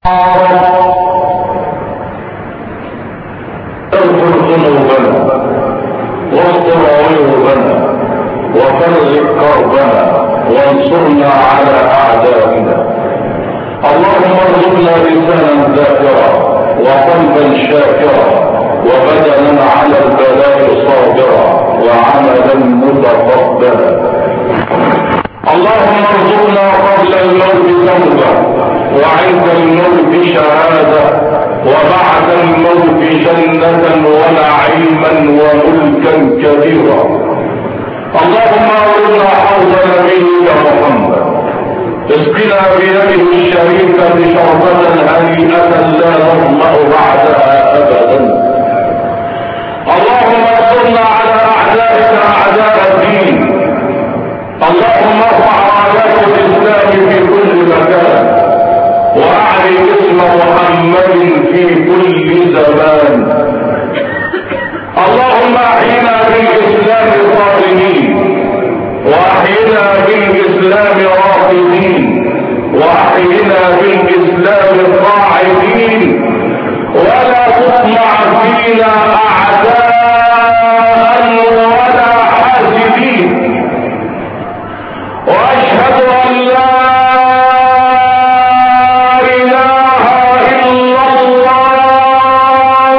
اغفر ذنوبنا واستر عيوبنا وفرج كربنا وانصرنا على اعدائنا. اللهم ارزقنا لسانا ذاكرا وقلبا شاكرا وبدنا على البلاء صابرا وعملا متقبلا. اللهم ارزقنا قبل الموت توبه وعند الموت شهاده وبعد الموت جنه ونعيما وملكا كبيرا. اللهم اورنا حوض نبيك محمد اسقنا بيده الشريفه شربه هنيئه لا نظمأ بعدها ابدا. اللهم انصرنا على اعدائك اعداء الدين. اللهم ارفع رايات الاسلام في كل مكان واعلي اسم محمد في كل زمان. اللهم احينا بالاسلام صابرين واحينا بالاسلام راقدين واحينا بالاسلام قاعدين ولا تطمع فينا اعداء ولا حاسدين. واشهد ان لا اله الا الله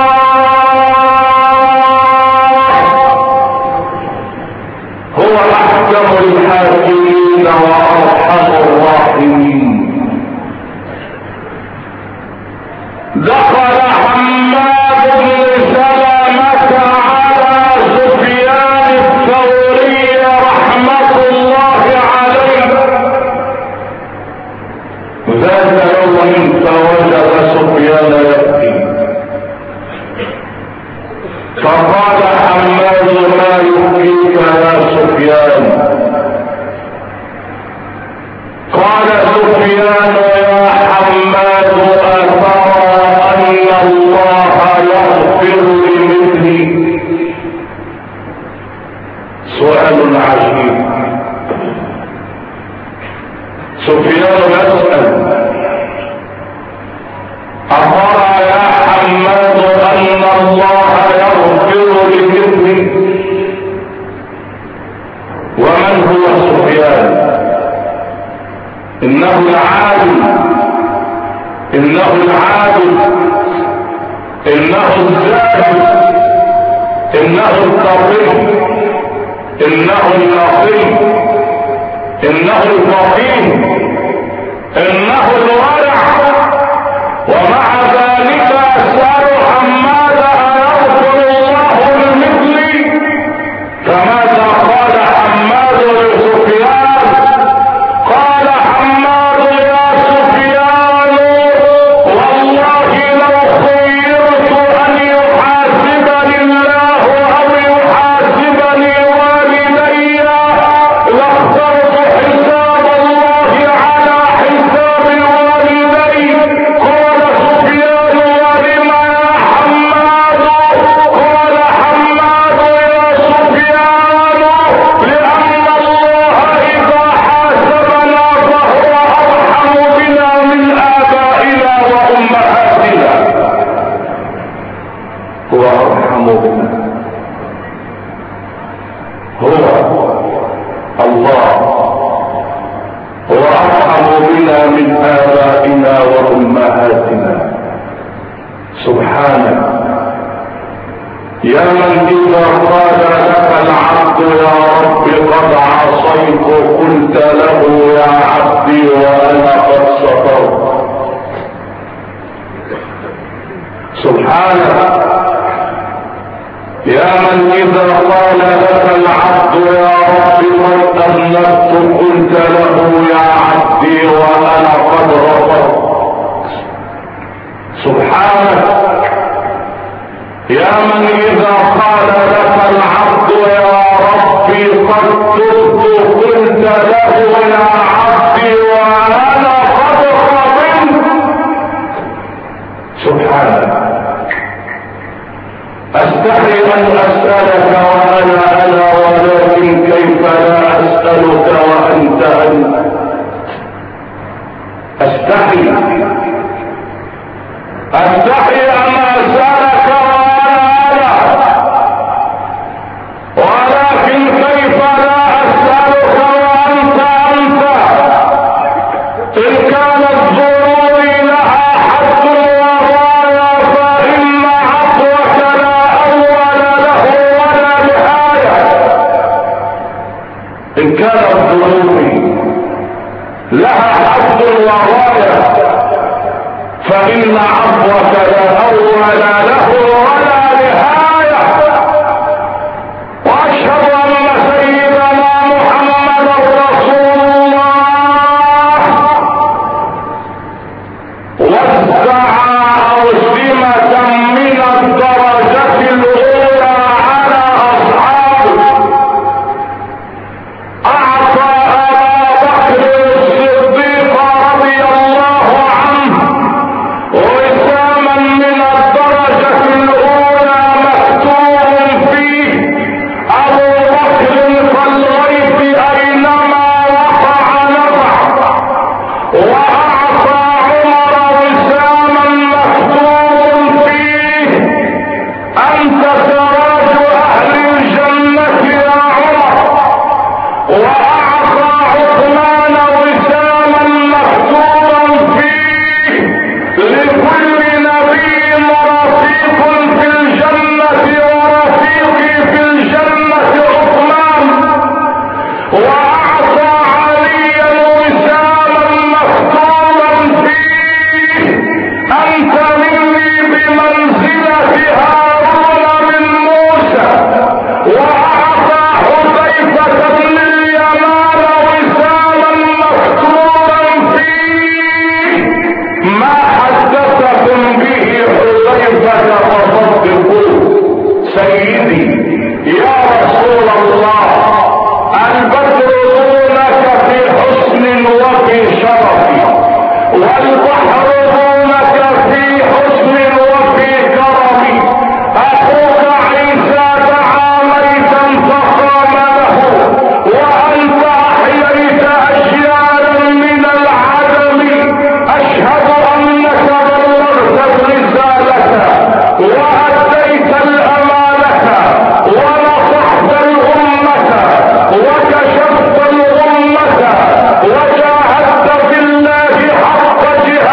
هو احكم الحاكمين وارحم الراحمين. دخل حماد بن سلمة على سفيان الثوري رحمة الله عليه ذات يوم فوجد سفيان يبكي فقال حماد ما يبكيك يا سفيان؟ قال سفيان يا حماد أترى أن الله يغفر لمثلي؟ سؤال عجيب. سفيان يسأل أترى يا حماد أن الله يغفر لمثلي؟ ومن هو سفيان؟ انه العادل انه العادل انه الزاهد انه التقي انه النقي انه الفقيه انه الورع. ومع ذلك اسال حماد ايغفر الله لمثلي؟ فماذا قال حماد لسفيان؟ قال حماد يا سفيان والله لو خيرت ان يحاسبني الله او يحاسبني والدي لاخترت حساب الله على حساب والدي. قال سفيان ولم يا حماد؟ قال حماد يا سفيان لان الله اذا حاسبنا فهو ارحم بنا من ابائنا وامهاتنا. هو ارحم بنا، هو الله هو ارحم بنا من ابائنا وامهاتنا. سبحانه. يا من اذا قال لك العبد يا رب قد عصيت قلت له يا عبدي وانا قد سترت. سبحانه. يا من اذا قال لك العبد يا رب قد اذنبت قلت له يا عبدي وانا قد غفرت. سبحانه. يا من اذا قال لك العبد يا ربي قد تبت قلت له يا عبدي وانا قد رضيت. سبحانه. استحي ان اسالك وانا ولكن كيف لا اسالك وانت انت. استحي استحي ان اسالك وانا ولكن كيف لا اسالك وانت انت؟ ان كانت ظروفي لها حد وغايه فان عفوك لا اول له ولا نهايه. ان كانت ظروفي لها حد وغايه فإن عفوك لا أول له ولا نهاية. وأشهد أن سيدنا محمد رسول الله وزع أوسمة من الدرجة الأولى على أصحابه. أعطى أبا بكر الصديق رضي الله عنه وساما من الدرجة الأولى مكتوب فيه أبو بكر كالغيث أينما وقع نفع. وأعطى عمر وساما مكتوب فيه أنت سراج أهل الجنة يا عمر. وأعطى عثمان وساما مكتوبا فيه لكل نبي رفيق في الجنة ورفيقي في الجنة عثمان. وأعطى عليا وساما مكتوبا فيه أنت مني بمنزلة هارون من موسى. وأعطى حذيفة بن اليمان وساما مكتوبا فيه ما حدثكم به حذيفة فصدقوه. سيدي يا رسول الله البدر دونك في حسن وفي شرف والبحر دونك في حسن وفي كرم. اخوك عيسى دعا ميتا فقام له وانت احييت اشياء من العدم. اشهد انك بلغت الرسالة واديت الامانة ونصحت الامة وكشفت الامة وجاهدت في الله حق جهاده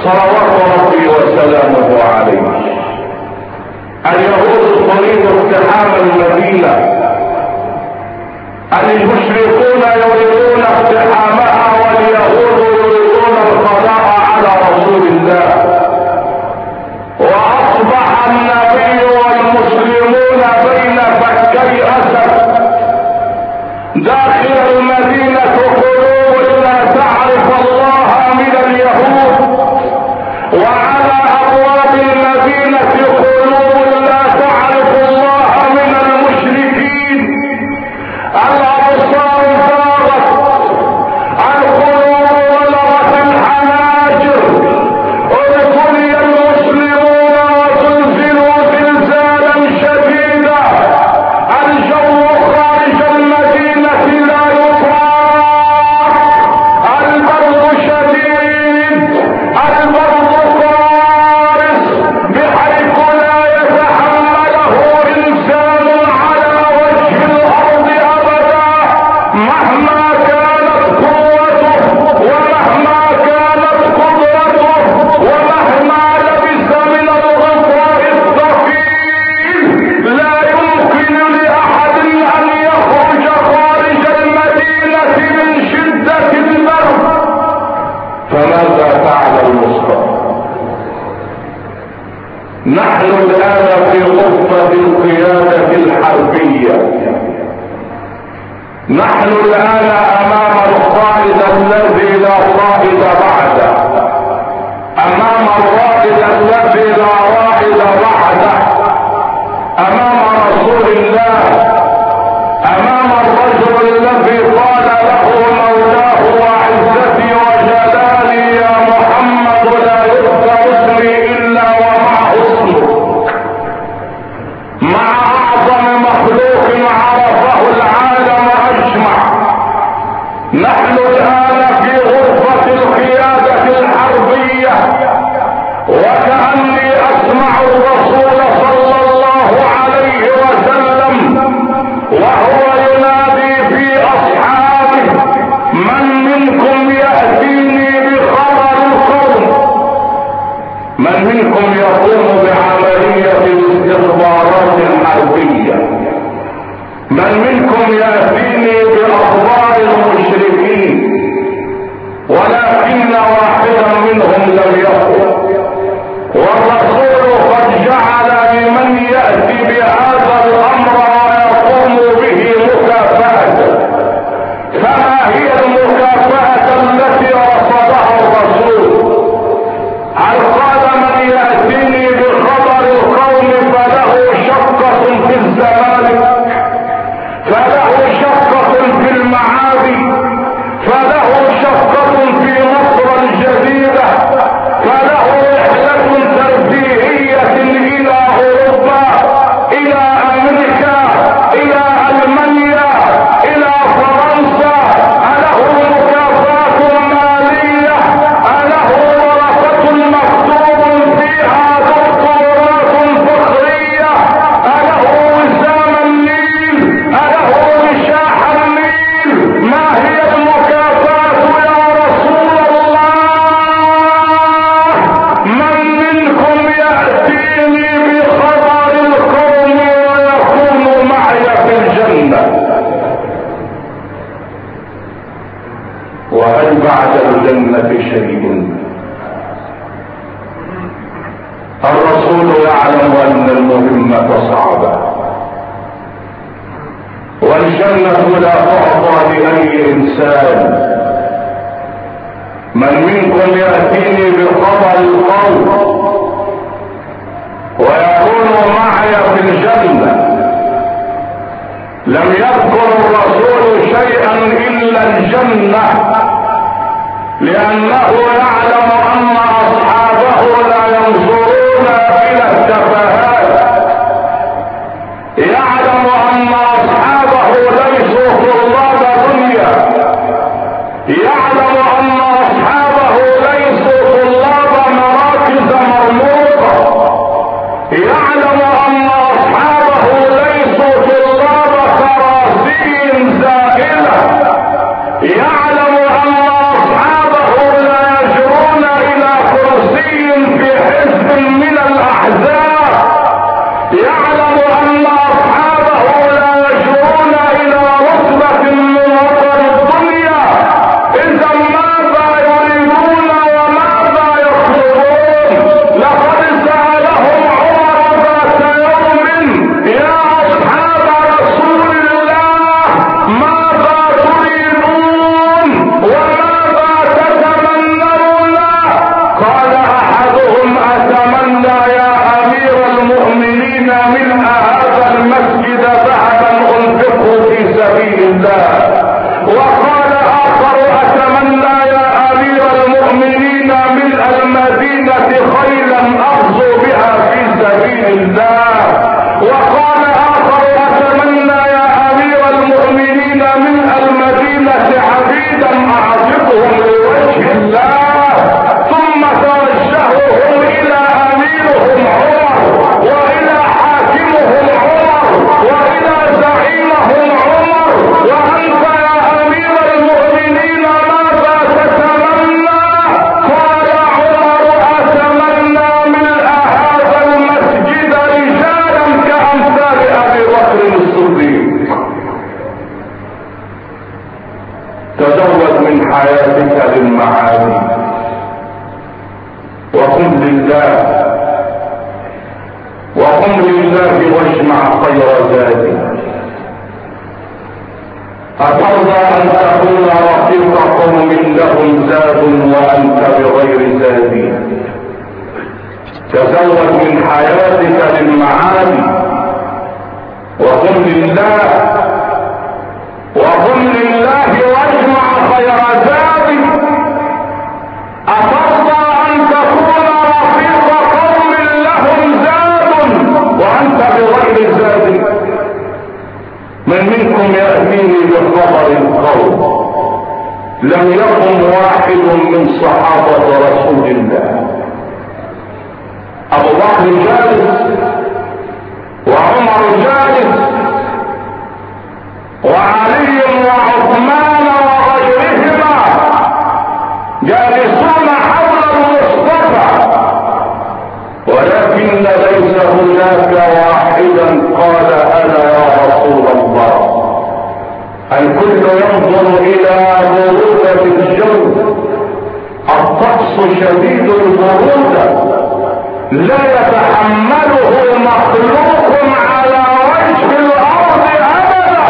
صلوات ربي وسلامه عليه. اليهود تريد اقتحام المدينة، المشركون يريدون اقتحامها، واليهود يريدون القضاء على رسول الله. واصبح النبي والمسلمون بين فكي اسد. داخل المدينة قلوب لا تعرف الله من اليهود، وعلى ابواب المدينة قلوب لا تعرف الله من المشركين. الابصار فاضت، القلوب بلغت الحناجر، ابتلي المسلمون وزلزلوا زلزالا شديدا. الجو خارج المدينة لا يطاق، البرد شديد، البرد قارس بحيث لا يتحمله انسان على وجه الارض ابدا، مهما كانت قوته ومهما كانت قدرته ومهما لبس من الغطاء الثقيل. لا يمكن لاحد ان يخرج خارج المدينة من شدة البرد. فماذا فعل المصطفى؟ نحن الان في غرفة القيادة الحربية، نحن الان امام القائد الذي لا قائد بعده، امام الرائد الذي لا رائد بعده، امام رسول الله، امام الرجل الذي قال له مولاه وعزتي وجلالي يا محمد لا يذكر اسمي الا ومعه اسمك، مع اعظم مخلوق عرفه العالم اجمع. نحن الان في غرفة القيادة الحربية، وكأني اسمع الرسول صلى الله عليه وسلم وهو ينادي في اصحابه: من منكم يأتيني بخبر القوم؟ من منكم يقوم بعملية الاستخبارات الحربية؟ من منكم يأتيني بأخبار المشركين؟ ولكن واحدا منهم لم يقل. والرسول قد جعل لمن يأتي بهذا الأمر ويقوم به مكافأة. فما هي المكافأة التي رصدها الرسول؟ هل قال من يأتيني بخبر القوم فله شقة في الزمالك، فله شقة في المعادي، فله شقة في مصر الجديدة، فله رحلة ترفيهية إلى أوروبا، إلى أمريكا، إلى ألمانيا، إلى فرنسا. أله مكافأة مالية؟ أله ورقة مكتوب فيها دكتورات فخرية؟ أله وسام النيل؟ أله وشاح النيل؟ ما هي المكافأة يا رسول الله؟ من منكم يأتيني بخبر القوم ويكون معي في الجنة؟ وهل بعد الجنة شيء؟ الرسول يعلم ان المهمة صعبة، والجنة لا تعطى لأي إنسان. من منكم يأتيني بخبر القوم ويكون معي في الجنة؟ لم يذكر الرسول شيئا إلا الجنة، لأنه يعلم أن أصحابه لا ينظرون إلى التفاهات، يعلم أن أصحابه ليسوا طلاب دنيا، يعلم أن أصحابه ليسوا طلاب مراكز مرموقة، يعلم أن أصحابه ليسوا طلاب كراسي زائلة، يعلم أن أصحابه لا يجرؤون المدينة خيلا اغزو بها في سبيل الله. وقال اخر اتمنى يا امير المؤمنين من المدينة عبيدا اعتقهم لوجه الله. ثم توجههم الى اميرهم عمر والى حاكمهم عمر والى زعيمهم عمر. وانت يا امير المؤمنين ماذا تتمنى؟ قال عمر اتمنى ملء هذا المسجد رجالا كامثال ابي بكر الصديق. تزود من حياتك للمعاني وقم لله وقم لله واجمع خير زادي. أترضى أن تكون رفيق قوم لهم زاد وأنت بغير زاد؟ تزود من حياتك للمعاني وقم لله وقم لله واجمع خير زاد. أترضى أن تكون رفيق قوم لهم زاد وأنت بغير زاد؟ من منكم يأتيني بخبر القوم لم يكن واحد من صحابة رسول الله. أبو بكر جالس وعمر جالس وعلي وعثمان وغيرهما جالسون حول المصطفى، ولكن ليس هناك واحدا قال انا يا رسول الله. الكل ينظر الى برودة الجو، الطقس شديد البرودة لا يتحمله مخلوق على وجه الارض ابدا.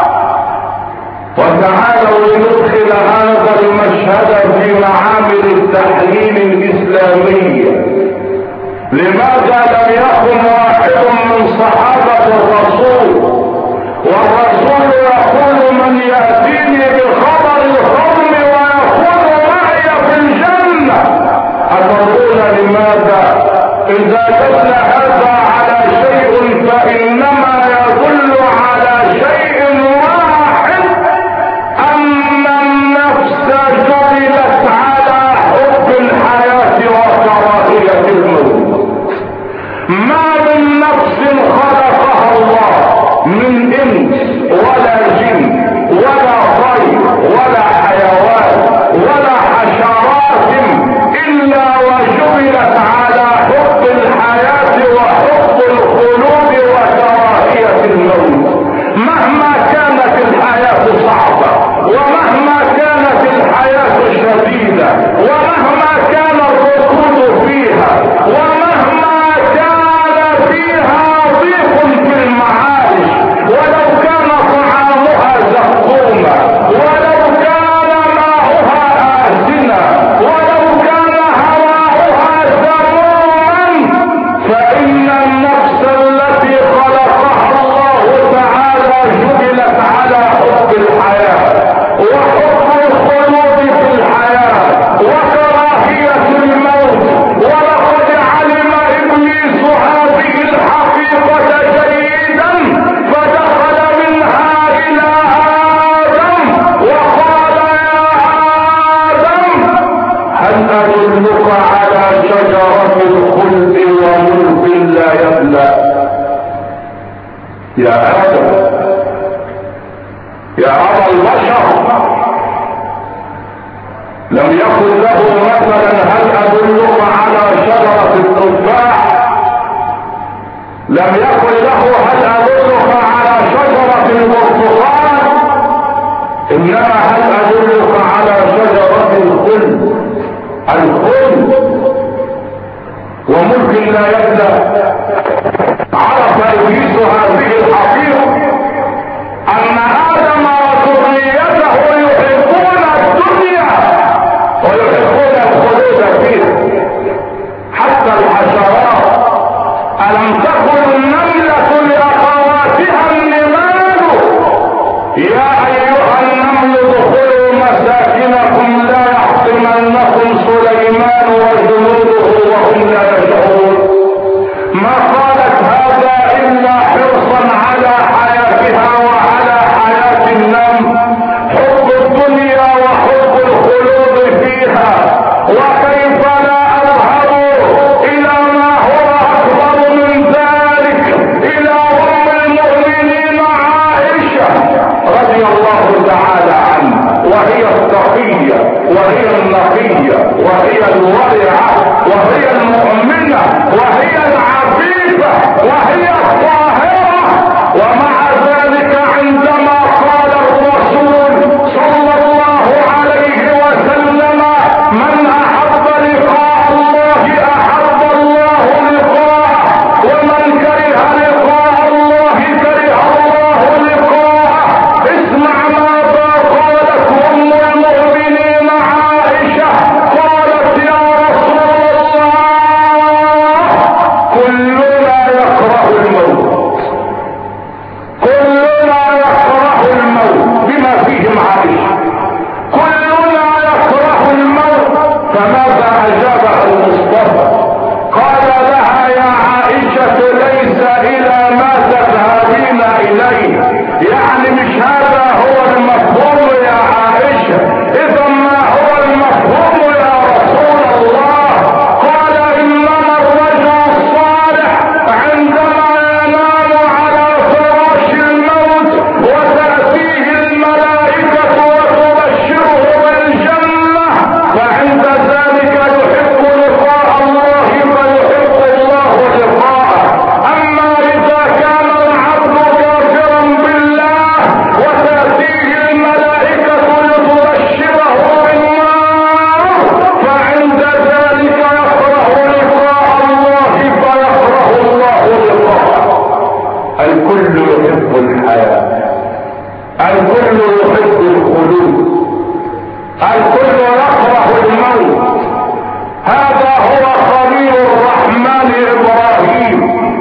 وتعالوا لندخل هذا المشهد في معامل التحليل الاسلامية. لماذا لم يكن واحد من صحابة الرسول والرسول يقول من يأتيني بخبر القوم ويكون معي في الجنة؟ أتقول لماذا؟ إذا دل هذا على شيء فإنما يدل على شيء واحد، أن النفس جبلت على حب الحياة وكراهية الموت. ما من نفس خلقها الله من انس ولا جن ولا طير ولا حيوان ولا حشرات الا وجبلت على حب الحياة وحب الخلود وكراهية الموت. مهما كانت الحياة صعبة ومهما كانت الحياة شديدة ومهما كان الركود فيها ومهما كان فيها ضيق في المعايش، ولو كان طعامها زقوما ولو كان ماؤها آسنا ولو كان هواؤها سموما، فإن النفس التي خلقها الله تعالى جبلت على حب الحياة وحب الخلود في الحياة وكراهية الموت. ولقد علم إبليس هذه الحقيقة جيدا فدخل منها إلى آدم وقال يا آدم هل أدلك على شجرة الخلد وملك لا يبلى؟ يا آدم يا أبا البشر، لم يقل له مثلا هل أدلك على شجرة التفاح؟ لم يقل له هل أدلك على شجرة البرتقال؟ إنما هل أدلك على شجرة الخلد وملك لا يبلى؟ عرف إبليس هذه الحقيقة أن آدم وذريته يحبون الدنيا ويحبون الخلود فيها. حتى الحشرات، ألم تكن النملة لأخواتها النمال يا أيها النمل ادخلوا مساكنكم لا يحطمنكم سليمان وجنوده ما قالت هذا الا حرصا على حياتها وعلى حياة النوم، حب الدنيا وحب الخلود فيها. وكيف لا اذهب الى ما هو اكبر من ذلك، الى ام المؤمنين عائشة رضي الله تعالى عنها، وهي التقية وهي النقية وهي الورعة وهي المؤمنة وهي العفيفة وهي الطاهرة. ومع ذلك عندما قال الرسول صلى الله عليه وسلم من احب لقاء الله احب الله لقاءه، ومن كره لقاء الله كره الله لقاءه. اسمع ماذا قالت ام المؤمنين عائشة، قالت يا رسول الله كلنا يكره الموت، كلنا يكره الموت، بما فيهم عائشة، كلنا يكره الموت. فماذا اجابها المصطفى؟ قال لها يا عائشة ليس الى ما تذهبين اليه، يعني مش هذا هو المفهوم يا عائشة. اذا ما هو المفهوم يا رسول الله؟ قال انما الرجل الصالح عندما ينام على فراش الموت وتأتيه الملائكة وتبشره بالجنة، فعند ذلك يحب لقاء الله فيحب الله لقاءه. اما اذا كان العبد كافرا بالله وتأتيه الملائكة لتبشره بالنار، فعند ذلك يكره لقاء الله فيكره الله لقاءه. الكل يحب الحياة، الكل يحب الخلود، الكل يكره الموت. هذا هو خليل الرحمن ابراهيم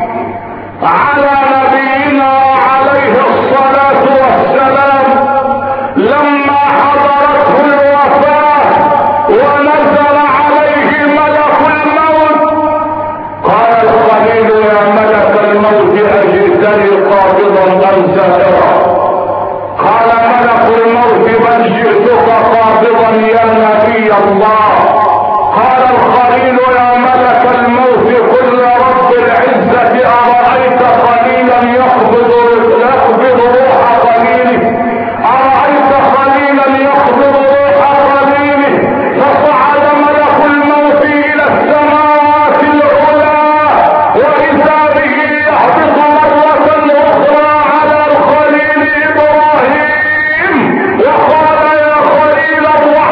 على نبينا عليه الصلاة والسلام، لما حضرته الوفاة ونزل عليه ملك الموت قال الخليل يا ملك الموت اجئتني قابضا ام سائرا؟ قال ملك الموت بل جئتك قابضا يا نبي الله. قال الخليل يا ملك الموت قل لرب العزة أرأيت خليلا يقبض روح خليله، أرأيت خليلا يقبض روح خليله. فصعد ملك الموت إلى السماوات العلى وإذا به يهبط مرة أخرى على الخليل إبراهيم وقال يا خليل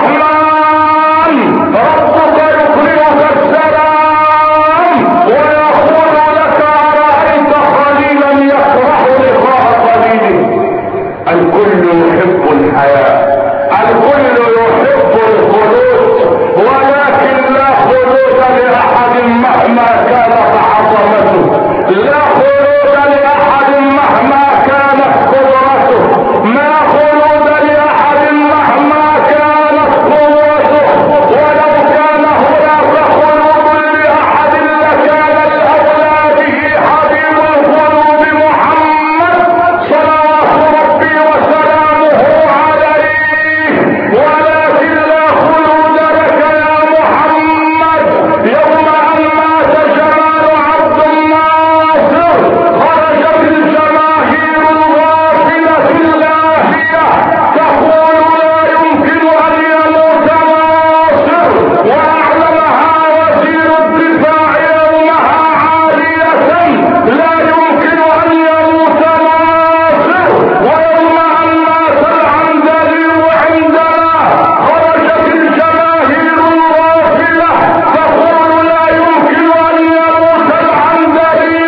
الرحمن ربك يقرئك السلام ويقول لك أرأيت خليلا يكره لقاء خليله. الكل يحب الحياة، الكل يحب الخلود، ولكن لا خلود لأحد مهما كانت عظمته، لا خلود لأحد مهما كانت قدرته، ما خلود لأحد مهما كانت قوته. ولو كان هناك خلود لأحد لكان الأولى به حبيب القلوب محمد صلوات ربي وسلامه عليه. ولكن لا خلود لك يا محمد. يوم ان مات جمال عبد الناصر خرجت الجماهير الغافلة اللاهية تقول لا يمكن ان يموت ناصر، واعلمها وزير الدفاع يومها عالية لا يمكن ان يموت ناصر. ويوم ان مات العندلي عندنا خرجت الجماهير الغافلة تقول لا يمكن ان يموت العندلي.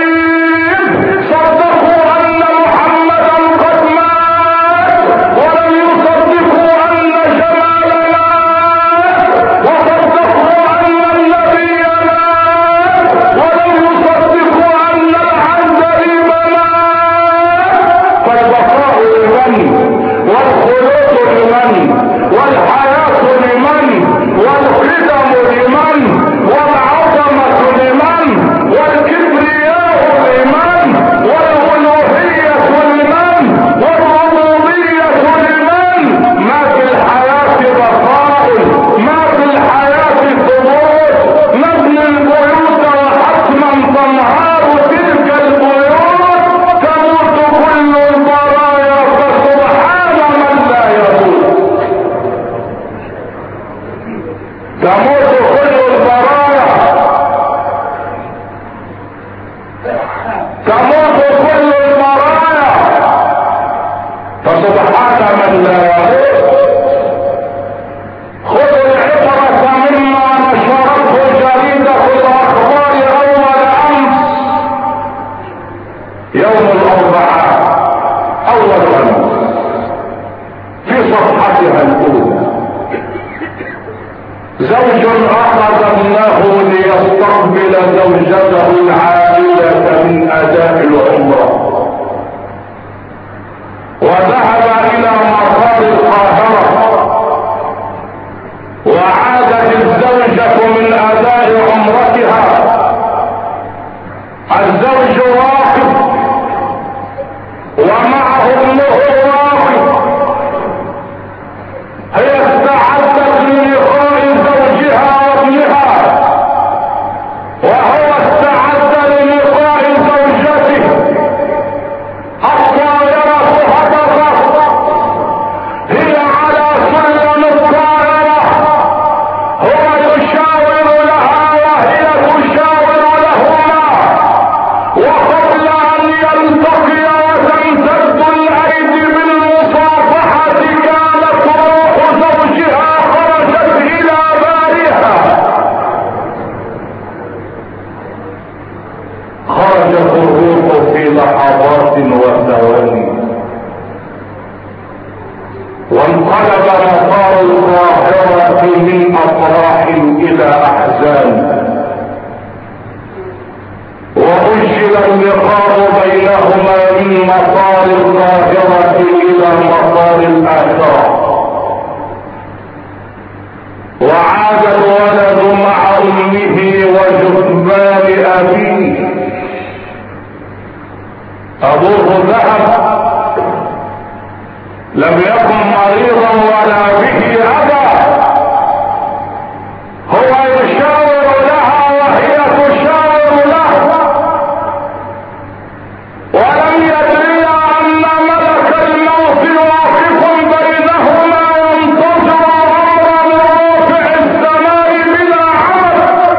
صدقوا ان محمدا قد مات ولم يصدقوا ان جمال مات، وصدقوا ان النبي مات ولم يصدقوا ان العندلي مات. فالبقاء لمن؟ والخلود لمن؟ والحياة لمن؟ والقدم لمن؟ والعظمة لمن؟ والكبرياء اخذ ابنه ليستقبل زوجته العائلة من اداء العمرة، وذهب الى مطار القاهرة، وعادت الزوجة من اداء عمرتها. الزوج واقف ومعه ابنه واقف، هي استعدت للقاء زوجها وابنها، وهو استعد للقاء زوجته. الطائرة هبطت، هي على سلم الطائرة، هو يشاور لها وهي تشاور لهما، وقبل ان يلتقيا وتمتد الايدي بالمصافحة كانت روح زوجها خرجت الى بارها. خرجت الروح في لحظات وثواني، وانقلب مطار القاهرة من افراح الى احزان، وأجل اللقاء بينهما من مطار القاهرة إلى مطار الآخرة. وعاد الولد مع أمه وجثمان أبيه. أبوه ذهب، لم يكن مريضا ولا به أذى، هو يشاور لها وهي تشاور له، ولم يدري ان ملك الموت واقف بينهما ينتظر امرا رافع السماء بلا عمل.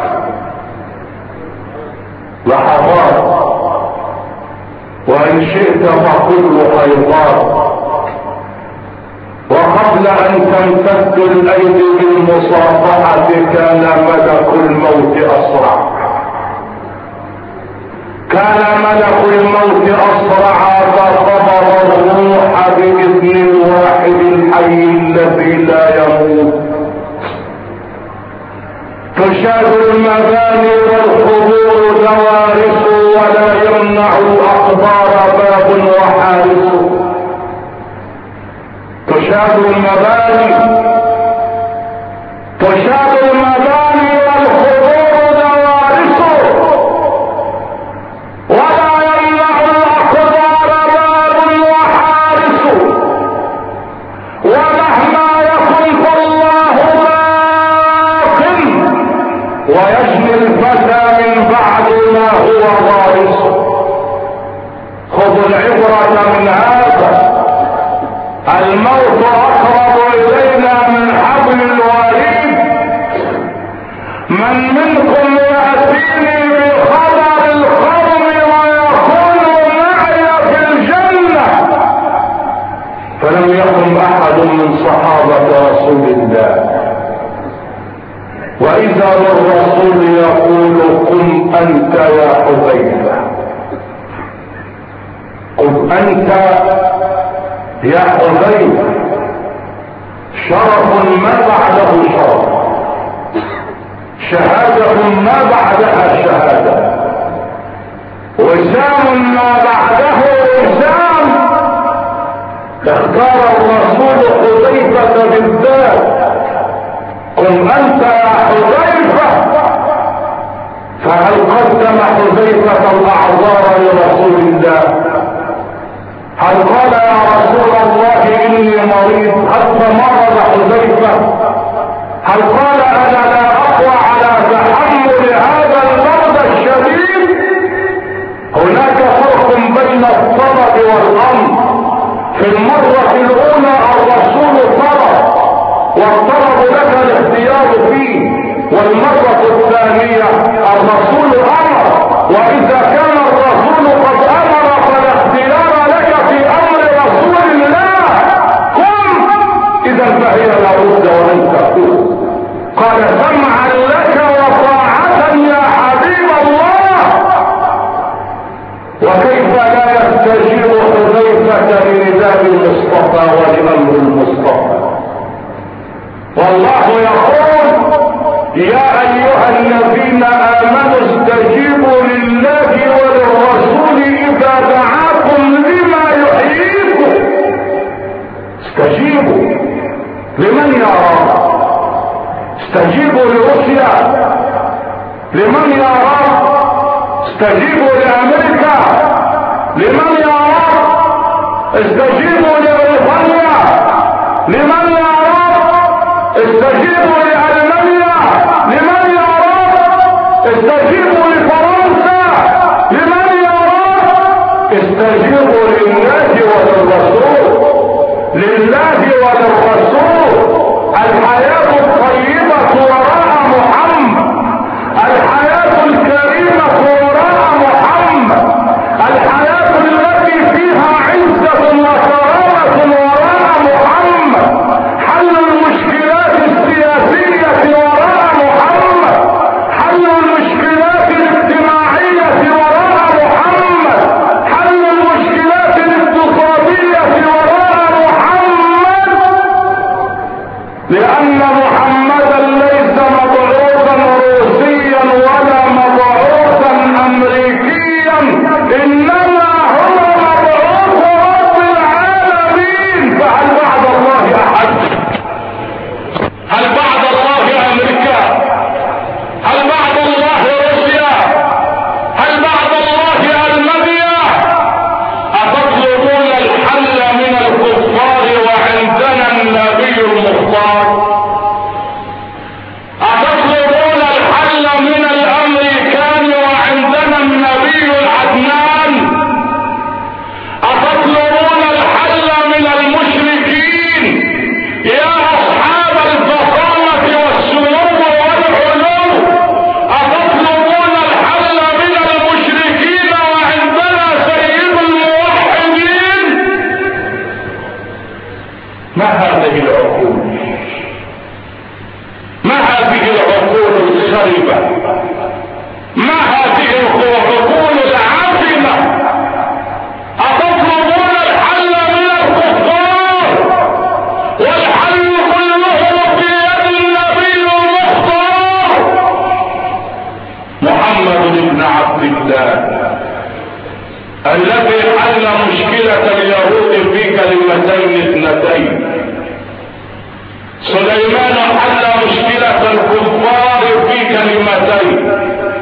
لحظات، وان شئت فكل خيرات. وقبل ان تمتد الايدي بالمصافحة كان ملك الموت اسرع، كان ملك الموت اسرع، فقبض الروح باذن الواحد الحي الذي لا يموت. تشاد المباني والقبور دوارس، ولا يمنع الاقبار باب وحارس. تشاد المباني، تشاد المباني والقبور دوارس، ولا يمنع الاقدار باب وحارس. ومهما يكن فالله باق، ويجني الفتى من بعد ما هو وارث. خذوا العبرة من هذا، الموت اقرب الينا من حبل الوريد. من منكم يأتيني بخبر القوم ويقول معي في الجنة؟ فلم يكن احد من صحابة رسول الله، واذا بالرسول يقول قم انت يا حذيفة، قم انت يا حذيفة. شرف ما بعده شرف، شهادة ما بعدها شهادة، وسام ما بعده وسام. اختار الرسول حذيفة بالذات، قم انت يا حذيفة. فهل قدم حذيفة الاعذار لرسول الله؟ هل قال يا رسول الله اني مريض حتى مرض حذيفة؟ هل قال انا لا اقوى على تحمل هذا المرض الشديد؟ هناك فرق بين الطلب والامر. في المرة الاولى الرسول طلب، والطلب لك الاختيار فيه، والمرة الثانية الرسول امر، واذا كان الرسول قد امر فلا اختيار لك في امر رسول الله. قم، اذا فهي لابد وان تقول. قال سمعا لك وطاعة يا حبيب الله. وكيف لا يستجيب حذيفة لنداء المصطفى ولامر المصطفى؟ والله يقول يا ايها الذين امنوا استجيبوا لله وللرسول اذا دعاكم لما يحييكم. استجيبوا لمن يا رب؟ استجيبوا لروسيا. لمن يا رب؟ استجيبوا لامريكا. لمن يا رب؟ استجيبوا لبريطانيا. لمن يا رب؟ استجيبوا لألمانيا. لمن يا رب؟ استجيبوا لفرنسا. لمن يا رب؟ استجيبوا لله وللرسول. لله وللرسول. الحياة الطيبة وراء محمد. الحياة الكريمة وراء محمد. الحياة التي فيها عزة وكرامة وراء محمد. حل المشكلات السياسية وراء محمد. حل المشكلات الاجتماعية وراء محمد. حل المشكلات الاقتصادية وراء محمد. لأن محمدا ليس مبعوثا روسيا ولا مبعوثا أمريكيا، إنما هو مبعوث رب العالمين. فهل بعد الله أحد؟ هل بعد الله أمريكا؟ هل بعد الله روسيا؟ هل بعد الله ألمانيا؟ أتطلبون الحل من الكفار وعندنا النبي المختار؟ أتطلبون الحل من الأمريكان وعندنا النبي العدنان؟ أتطلبون الحل من المشركين يا أصحاب الفخامة والسمو والعلو؟ أتطلبون الحل من المشركين وعندنا سيد الموحدين؟ ما هذه العقول؟ ما هذه العقول الخربة؟ ما هذه العقول العظمة؟ أتطلبون الحل من الكفار والحل كله في يد النبي المختار محمد بن عبد الله، الذي حل مشكلة اليهود في كلمتين اثنتين. سليمان حل مشكلة الكفار في كلمتين،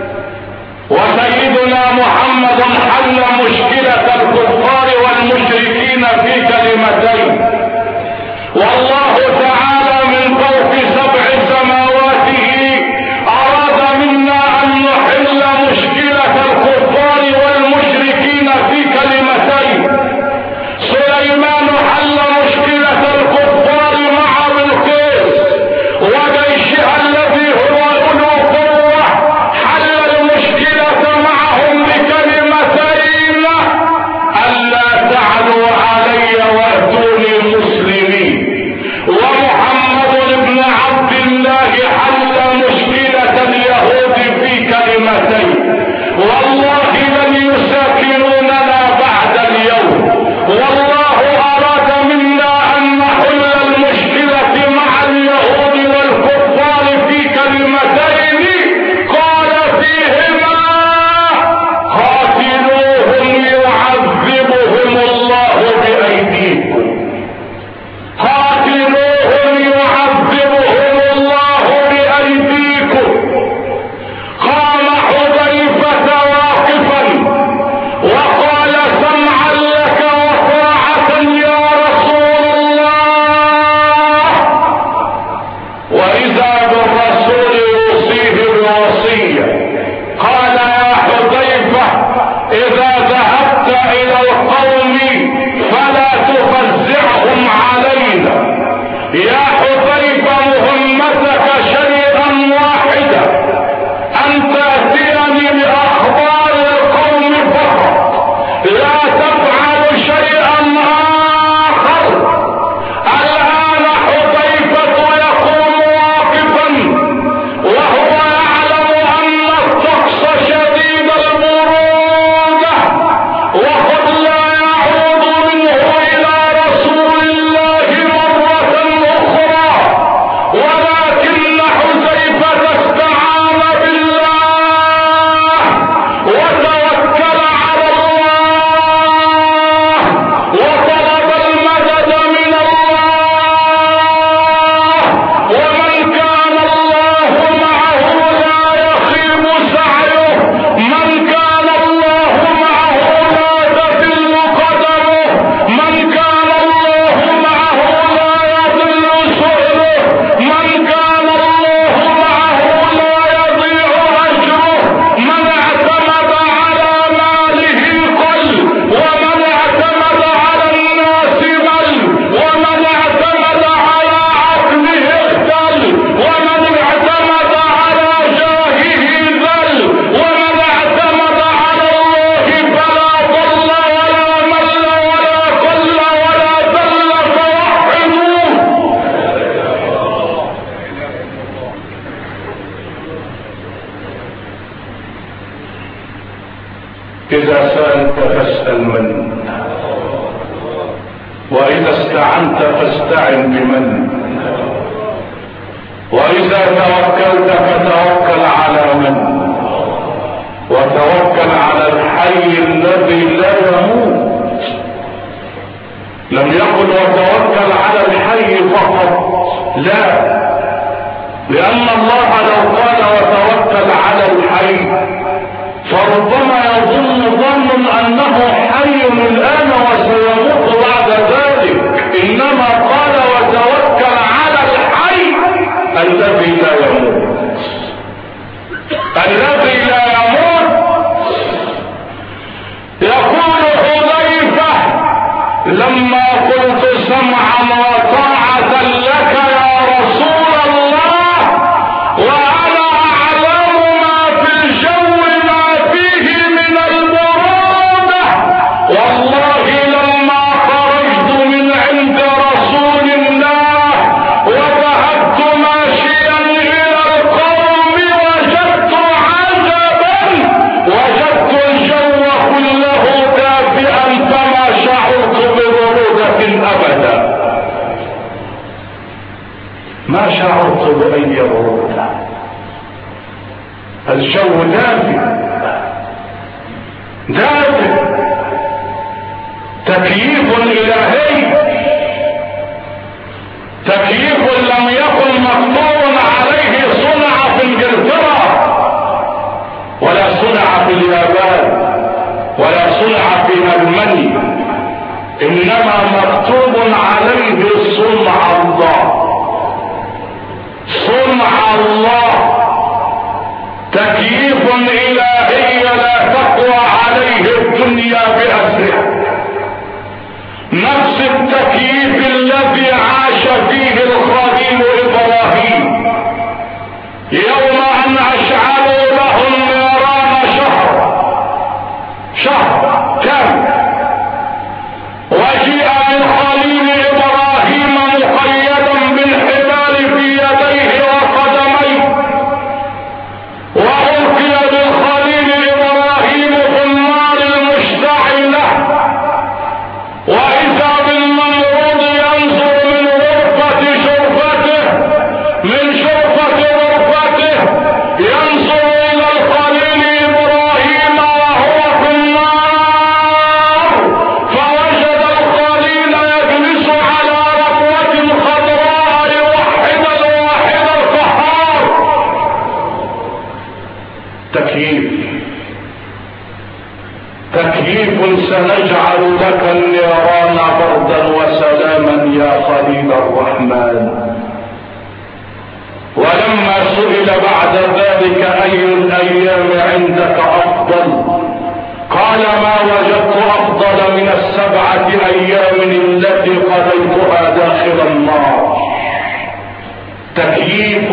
وسيدنا محمد حل مشكلة الكفار والمشركين في كلمتين. والله تعالى من فوق 7 سماواته أراد منا أن نحل مشكلة الكفار والمشركين في كلمتين. سليمان حل مشكلة الكفار مع بلقيس إذا سألت فاسأل من، وإذا استعنت فاستعن بمن، وإذا توكلت فتوكل على من، وتوكل على الحي الذي لا يموت. لم يقل وتوكل على الحي فقط، لا، لأن الله لو قال وتوكل على الحي فربما يظن ظن أنه حي الآن وسيموت بعد ذلك، إنما قال وتوكل على الحي الذي لا يموت، الذي لا يموت. يقول حذيفة لما قلت سمعا وطاعة لك يا رسول الله وأنا أعلم ما في الجو ما فيه من البرودة، والله لما خرجت من عند رسول الله وذهبت ماشيا إلى القوم وجدت عجبا، وجدت الجو كله دافئا فما شعرت ببرودة أبدا، ما شعرت بأي برودة، الجو دافئ دافئ، تكييف إلهي، تكييف لم يكن مكتوب عليه صنع في انجلترا ولا صنع في اليابان ولا صنع في ألمانيا، إنما مكتوب عليه صنع الله، صنع الله، تكييف إلهي لا تقوى عليه الدنيا بأسرها، نفس التكييف الذي عاش فيه الخليل إبراهيم يوم أن أشعلوا له النيران شهر كامل، وجيء بالخليل إبراهيم مقيدا بالحبال في يديه وقدميه، وألقي بالخليل إبراهيم في النار المشتعلة، وإذا بالممرود ينظر من غرفة شرفته، من شرفة غرفته ينظر إلى الخليل إبراهيم وهو في النار، فوجد الخليل يجلس على ركوة خضراء يوحد الواحد القهار. تكييف سنجعل لك النيران بردا وسلاما يا خليل الرحمن. ولما سئل بعد ذلك أي الأيام عندك أفضل قال ما وجدت أفضل من 7 أيام التي قضيتها داخل النار. تكييف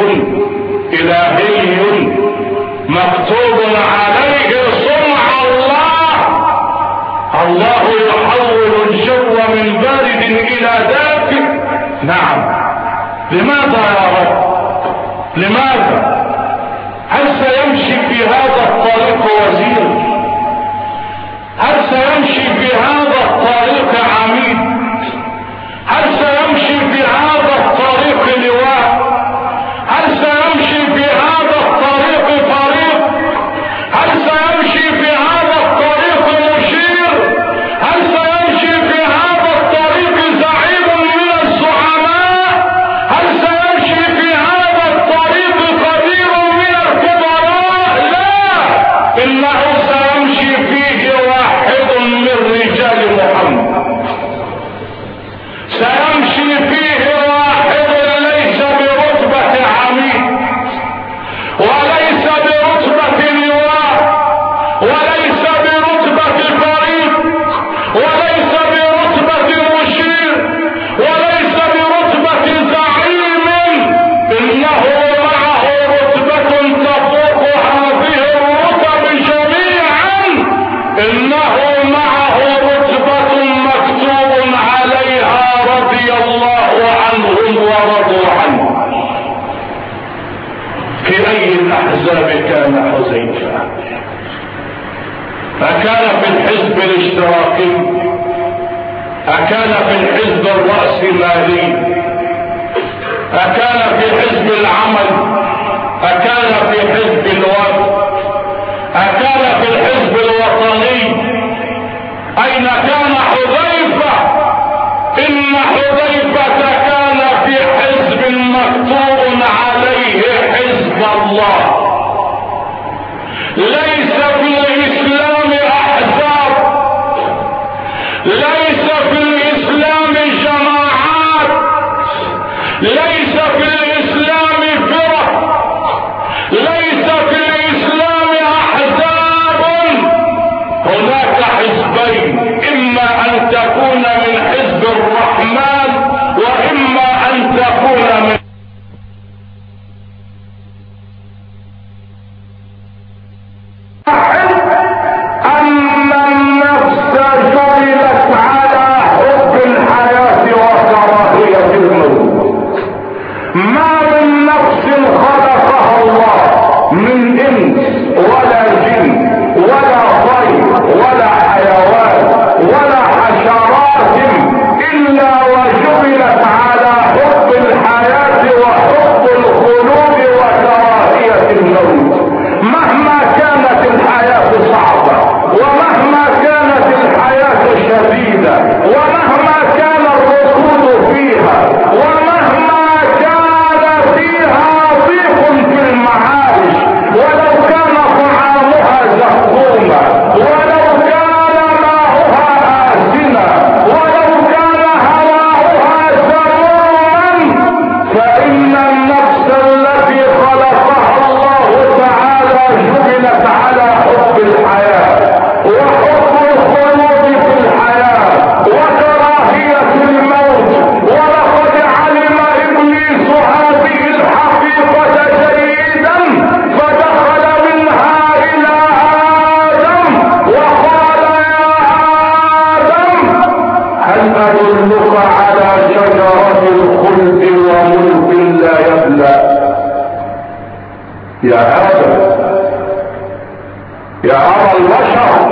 إلهي مكتوب عليه صنع الله. الله يحول الجو من بارد إلى دافئ. نعم، لماذا يا رب؟ لماذا؟ هل سيمشي في هذا الطريق وزير؟ هل سيمشي في هذا الطريق عميد؟ هل سيمشي في هذا الطريق لواء؟ هل سيمشي في هذا الطريق فريق؟ هل سيمشي في هذا الطريق مشير؟ هل سيمشي في هذا الطريق زعيم من الزعماء؟ هل سيمشي في هذا الطريق قدير من الكبراء؟ لا، إنه سيمشي فيه واحد من رجال محمد، سيمشي فيه واحد ليس برتبة عميد وليس برتبة لواء وليس برتبة فريق وليس برتبة مشير وليس برتبة زعيم، إنه معه رتبة تفوق هذه الرتب جميعا، إنه معه رتبة مكتوب عليها رضي الله عنهم ورضوا عنه. في أي الأحزاب كان حذيفة؟ أكان في الحزب الاشتراكي؟ أكان في الحزب الرأسمالي؟ أكان في حزب العمل؟ أكان في حزب الوفد؟ أكان في الحزب الوطني؟ أين كان حذيفة؟ إن حذيفة كان في حزب مكتوب عليه حزب الله. ليس في الإسلام أحزاب، ليس في الإسلام جماعات، ليس في الإسلام فرق، ليس في الإسلام أحزاب. هناك حزبين، إما أن تكون من حزب الرحمن وإما أن تكون من أن النفس جبلت على حب الحياة وكراهية الموت. ما من نفس خلقها الله من إنس ولا جن ولا طير ولا حيوان ولا حشرات إلا وجبلت على حب الحياة وحب الخلود وكراهية الموت. مهما كانت الحياة صعبة، ومهما كانت الحياة شديدة، ومهما كان الركود فيها، ومهما كان فيها ضيق في المعايش، ولو كان طعامها زقوما، ولو كان ماؤها آسنا، ولو كان هواؤها سموما، فإن النفس التي خلقها الله تعالى جبلت على حب الحياة وحب الخلود في الحياة وكراهية الموت. ولقد علم إبليس هذه الحقيقة جيدا، فدخل منها إلى آدم وقال: يا آدم، هل أدلك على شجرة الخلد وملك لا يبلى؟ يا آدم، يا أبا البشر،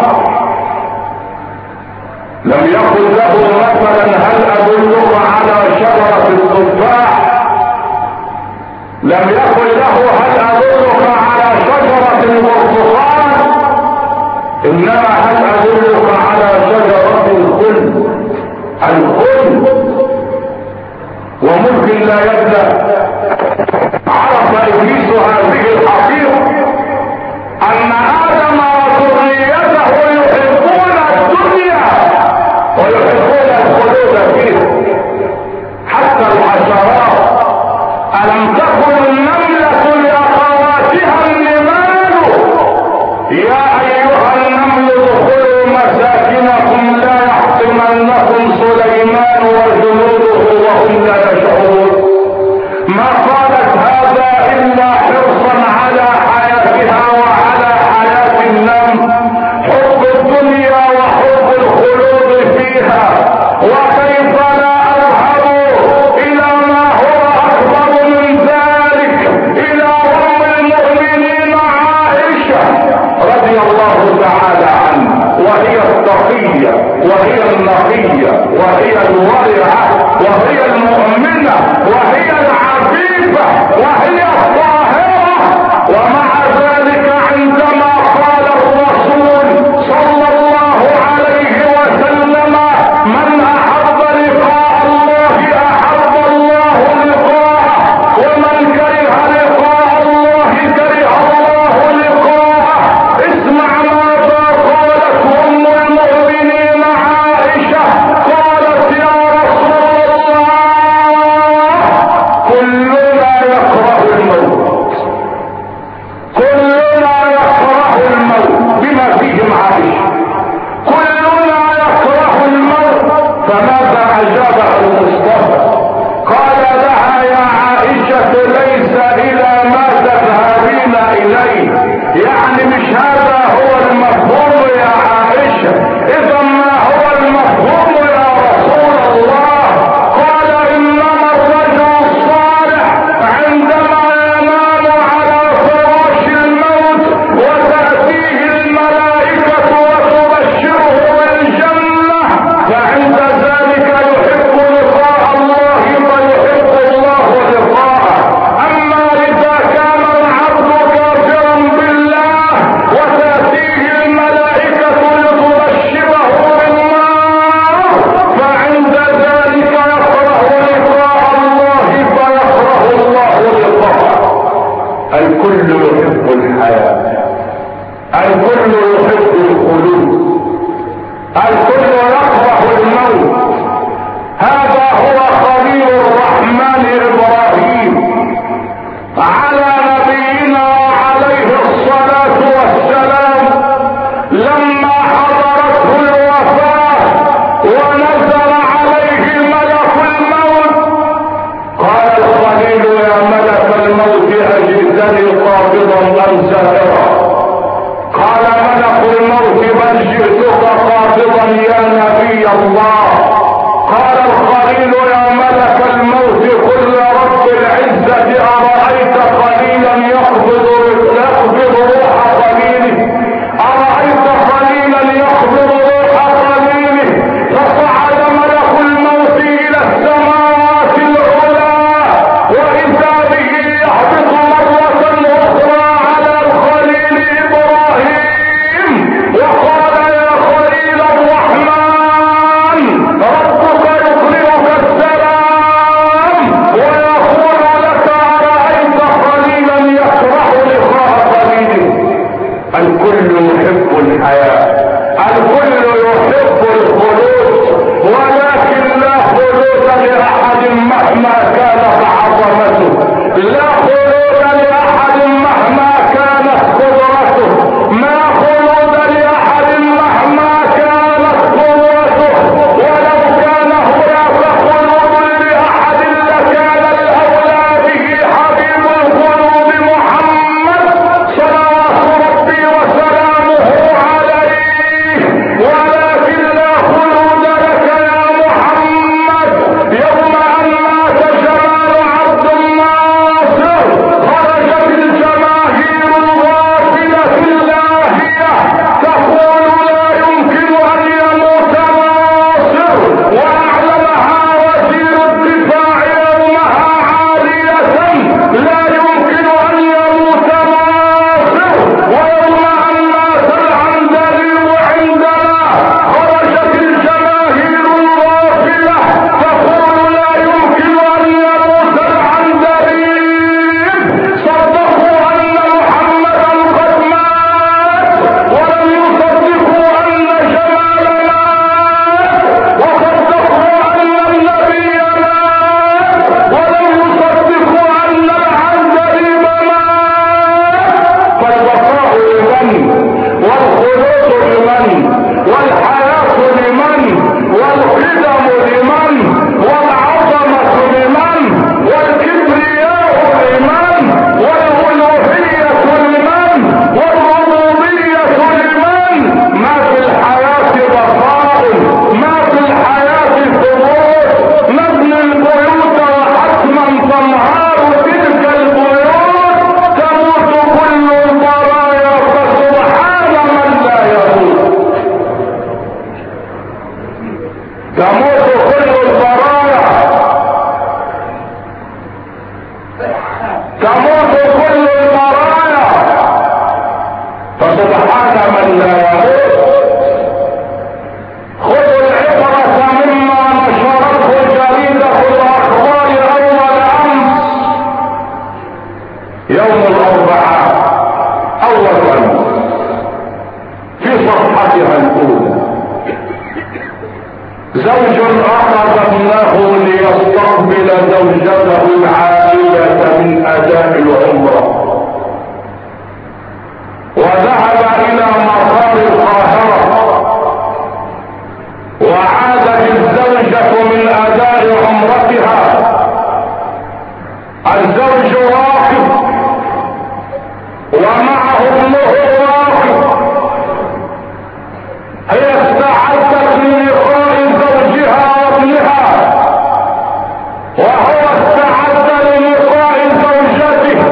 لم يقل له مثلا: هل أدلك على شجرة التفاح؟ لم يقل له: هل أدلك على شجرة البرتقال؟ إنما: هل أدلك على شجرة الخلد؟ الخلد وملك لا يبلى. عرف إبليس هذه الحقيقة، أن آدم وذريته يحبون الدنيا ويحبون الخلود فيها. حتى الحشرات، ألم تكن النملة لأخواتها النمال: يا أيها النمل ادخلوا مساكنكم لا يحطمنكم سليمان وجنوده وهم لا يشعرون. ما قالت هذا إلا حرصا على حياتها وعلى حياة النمل، حب الدنيا وحب الخلود فيها. وكيف لا أذهب إلى ما هو أكبر من ذلك، إلى أم المؤمنين عائشة رضي الله تعالى عنها، وهي التقية وهي النقية وهي الورعة وهي المؤمنة وهي العفيفة وهي الطاهرة. ومع ذلك عندما قال الرسول صلى الله عليه وسلم: من أحب لقاء الله أحب الله لقاءه، ومن كره لقاء الله كره الله لقاءه. اسمع ماذا قالت أم المؤمنين عائشة. قالت: يا رسول الله، كلنا يكره الموت، كلنا يكره الموت، بما فيهم عائشة، كلنا يكره الموت. فماذا أجابها المصطفى؟ قال لها: يا عائشة، ليس إلى ما تذهبين إليه، يعني مش هذا هو المفهوم يا عائشة. إذا ما هو المفهوم يا رسول الله؟ قال: إنما الرجل الصالح عندما ينام على فراش الموت وتأتيه الملائكة الكل يحب الحياة، الكل يحب الخلود، ولكن لا خلود لأحد مهما كانت عظمته، لا خلود لأحد مهما كانت قدرته، ما خلود لأحد مهما كانت قوته. ولو كان هناك خلود لأحد لكان الأولى به حبيب الخلود محمد صلوات ربي وسلامه عليه. ولكن لا خلود لك يا محمد. يوم أن مات جمال عبد الناصر خرجت الجماهير الغافلة اللاهية تقول لا يمكن أن يموت ناصر، وأعلنها وزير الدفاع يومها عالية لا يمكن أن يموت ناصر. ويوم أن مات العندليب عندنا خرجت الجماهير الغافلة تقول لا يمكن أن يموت العندليب. صدقوا أن محمدا قد مات ولم يصدقوا أن جمال مات، وصدقوا أن النبي مات ولم يصدقوا أن العندليب مات. فالبقاء لمن؟ والخلود لمن؟ والحياة لمن؟ والقدم لمن؟ والعظمة لمن؟ والكبرياء لمن؟ والألوهية لمن؟ والربوبية لمن؟ ما في الحياة بقاء، ما في الحياة ثبوت. نبني البيوت وحتما تنهار تلك البيوت، تموت كل البرايا فسبحان من لا يموت. تموت كل البرايا، تموت كل البرايا فسبحان من لا يموت. خذوا العبرة مما نشرته جريدة الأخبار أول أمس يوم الأربعاء أول أمس في صفحتها الأولى: زوج أخذ ابنه ليستقبل زوجته العائلة من أداء العمرة، وذهب إلى مطار القاهرة، وعادت الزوجة من أداء عمرتها. الزوج راكب ومعه ابنه راكب. هي استعدت للقاء زوجها وابنها، وهو استعد للقاء زوجته.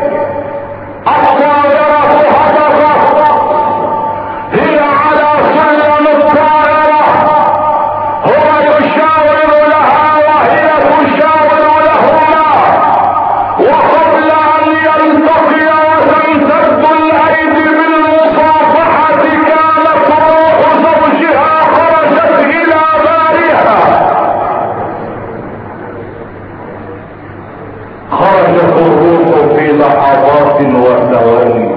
الطائرة هبطت، هي على سلم الطائرة، هو يشاور لها وهي تشاور لهما. وقبل أن يلتقيا وتمتد الأيدي بالمصافحة كانت روح زوجها خرجت إلى بارها. خرجت الروح في لحظات وثواني،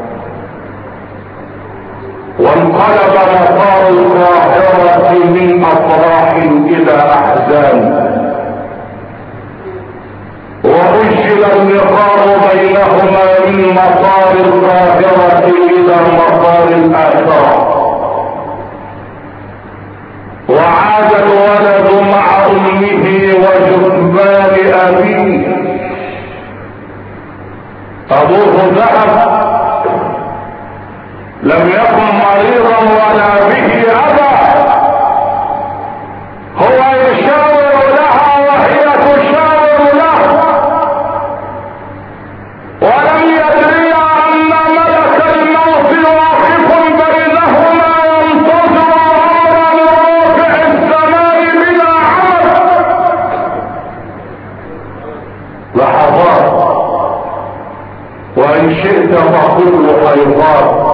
وانقلب مطار القاهرة من أفراح إلى أحزان، وأجل اللقاء بينهما من مطار القاهرة إلى مطار الآخرة. وعاد الولد مع أمه وجثمان أبيه. أبوه ذهب، لم يكن مريضا ولا به أبا. هو يشاور لها وهي تشاور له، ولم يدري أن ملك الموت واقف بينهما ينتظر أمرا رافع الزمان بلا عمل. لحظات، وإن شئت فقل أيضا.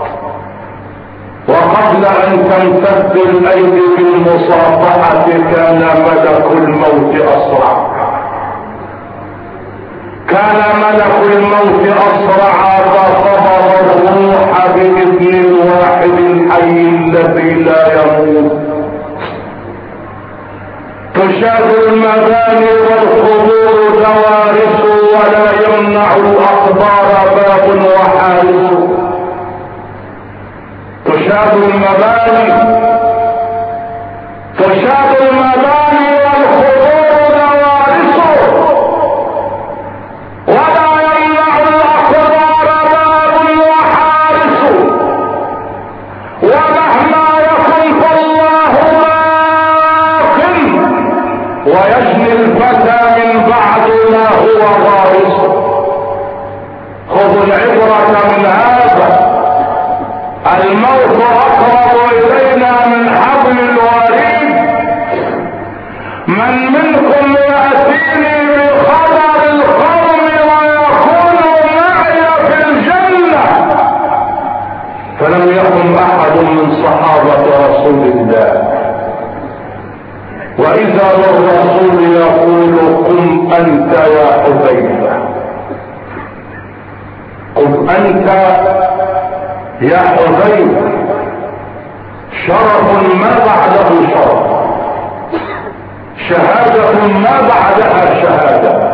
وقبل أن تمتد الأيدي بالمصافحة كان ملك الموت أسرع، كان ملك الموت أسرع فقبض الروح الذي لا يموت. تشاد المباني والقبور دوارس ولا يمنع الأقدار باب وحارس. تشاد المباني والقبور دوارس ولا يمنع الأقدار باب وحارس. ومهما يكن فالله باق ويجني الفتى من بعد ما هو غارس. خذوا العبرة من هذا، الموت أقرب إلينا من حبل الوريد. من منكم يأتيني بخبر القوم ويكون معي في الجنة؟ فلم يكن أحد من صحابة رسول الله. وإذا الرسول يقول قم أنت يا حذيفة، قم أنت يا حذيفة، شرف ما بعده شرف، شهادة ما بعدها شهادة،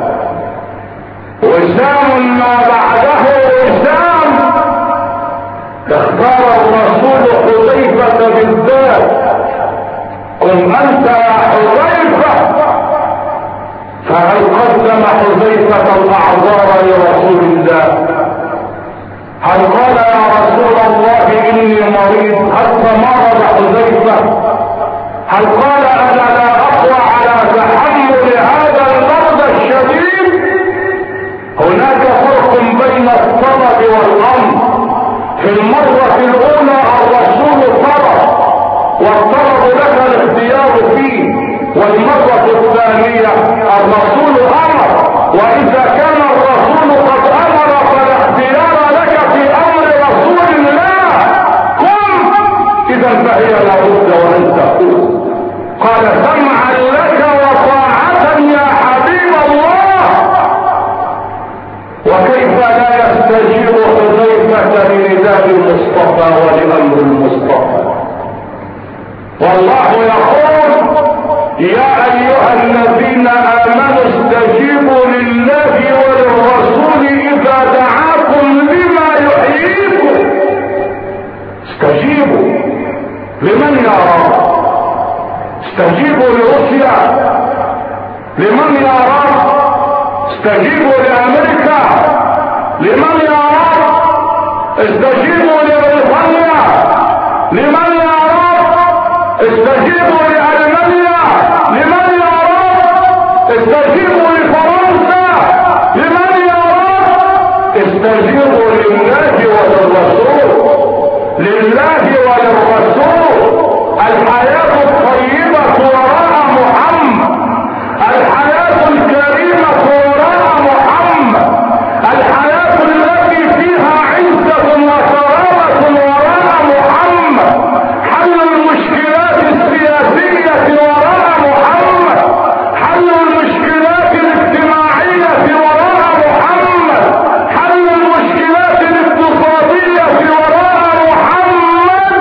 وسام ما بعده وسام. اختار الرسول حذيفة بالذات، قم أنت يا حذيفة. فهل قدم حذيفة الأعذار لرسول الله؟ هل قال يا رسول الله إني مريض حتى مرض حذيفة؟ هل قال أنا لا أقوى على تحمل هذا المرض الشديد؟ هناك فرق بين الطلب والأمر. في المرة الأولى الرسول طلب والطلب لك الاختيار فيه، والمرة الثانية الرسول أمر، وإذا كان الرسول قد أمر فلا اختيار لك في أمر رسول الله. قم إذا فهي لابد وأن تقول. قال سمعا لك وطاعة يا حبيب الله. وكيف لا يستجيب حذيفة لنداء المصطفى ولأمر المصطفى؟ والله يقول يا أيها الذين آمنوا استجيبوا لله وللرسول إذا دعاكم لما يحييكم. استجيبوا لمن يا رب؟ استجيبوا لروسيا. لمن يا رب؟ استجيبوا لأمريكا. لمن يا رب؟ استجيبوا لبريطانيا. لمن يا رب؟ استجيبوا لألمانيا. لمن يا رب؟ استجيبوا لفرنسا. لمن يا رب؟ استجيبوا لله وللرسول. لله وللرسول. الحياة الطيبة وراء محمد، الحياة الكريمة وراء محمد، الحياة التي فيها عزة وكرامة وراء محمد، حل المشكلات السياسية وراء محمد، حل المشكلات الاجتماعية وراء محمد، حل المشكلات الاقتصادية وراء محمد.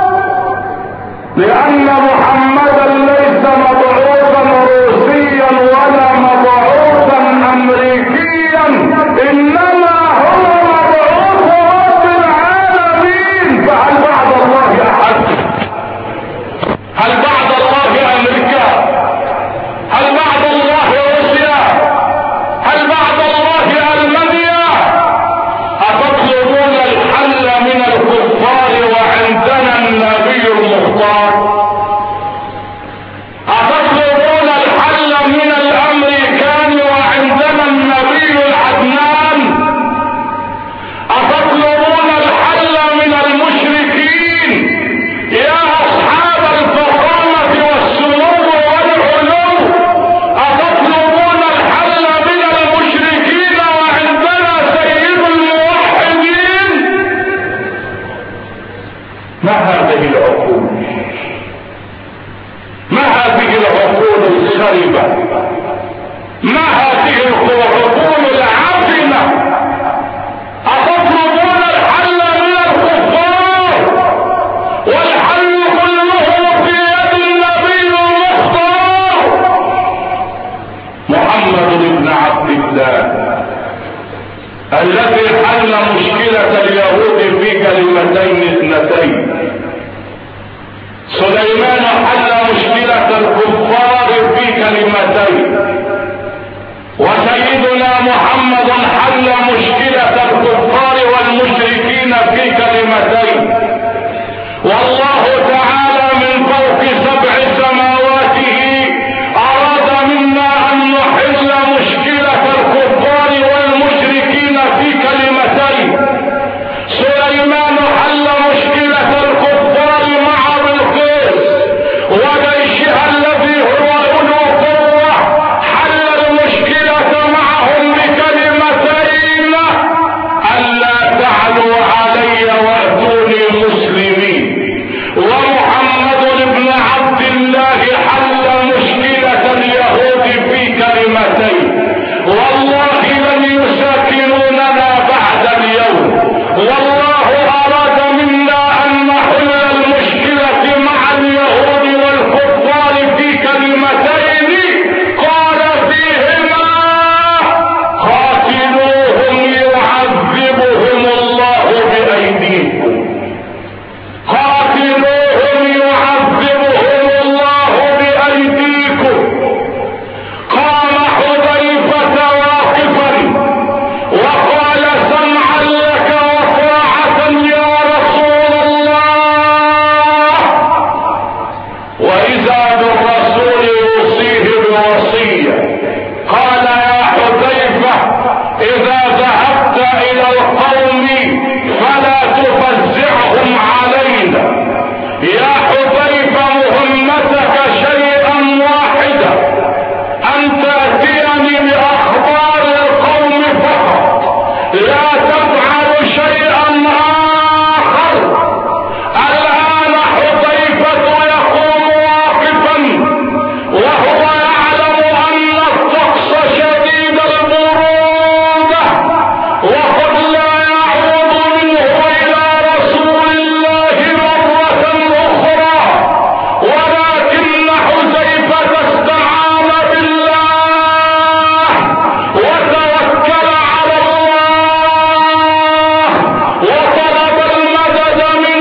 لأن محمدا ليس مبعوثا روسيا ولا مبعوثا أمريكيا، إنما هو مبعوث رب العالمين. فهل بعد الله أحد؟ هل بعد الله أمريكا؟ هل بعد الله روسيا؟ هل بعد الله ألمانيا؟ أتطلبون الحل من الكفار وعندنا النبي المختار؟ أتطلبون الحل من الأمريكان وعندنا النبي العدنان؟ أتطلبون الحل من المشركين يا أصحاب الفخامة والسمو والعلو؟ أتطلبون الحل من المشركين وعندنا سيد الموحدين؟ ما هذه العقول؟ ما هذه العقول الخربة؟ ما هذه العقول العفنة؟ أتطلبون الحل من الكفار والحل في كلمتين. والله تعالى من فوق 7 سماواته أراد منا أن نحل مشكلة الكفار والمشركين في كلمتين. سليمان حل مشكلة الكفار مع بلقيس وجيشها الذي هو أولو قوة، حل المشكلة معهم بكلمتين: ألا تعلوا علي وأتوني مسلمين. ومحمد بن عبد الله حل مشكلة اليهود في كلمتين: والله لن يساكنوننا بعد اليوم. والله أراد منا أن نحل المشكلة مع اليهود والكفار في كلمتين قال فيهما: قاتلوهم يعذبهم الله بأيديكم. قاتلوهم يعذبهم الله بأيديكم. قام حذيفة واقفا وقال: سمعا لك وطاعة يا رسول الله. وإذا بالرسول يوصيه بوصية قال: يا حذيفة إذا ذهبت إلى القوم فلا تفزعهم علينا. يا حذيفة مهمتك شيئا واحدا: أن تأتيني بأخبار القوم فقط، لا تفعل شيئا آخر. الآن حذيفة يقوم واقفا وهو يعلم أن الطقس شديد البرودة وقد لا يعود منه إلى رسول الله مرة أخرى، ولكن حذيفة استعان بالله وتوكل على الله وطلب المدد من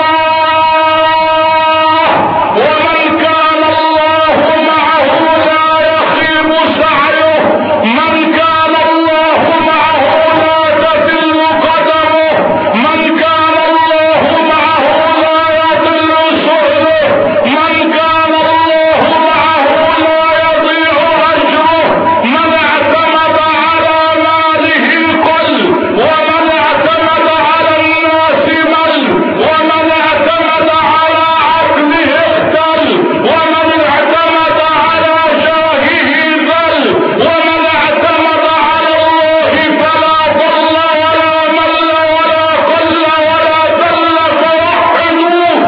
الله. ومن كان الله معه لا يخيب سعيه، من كان الله معه لا تزل قدمه، من كان الله معه لا يضل سؤله، من كان الله معه لا يضيع أجره. من اعتمد على ماله قل، ومن اعتمد على الناس مل، ومن اعتمد على عقله اختل، ومن اعتمد على جاهه ذل، ومن اعتمد على الله فلا ضل ولا مل ولا قل ولا ذل. فوحدوه.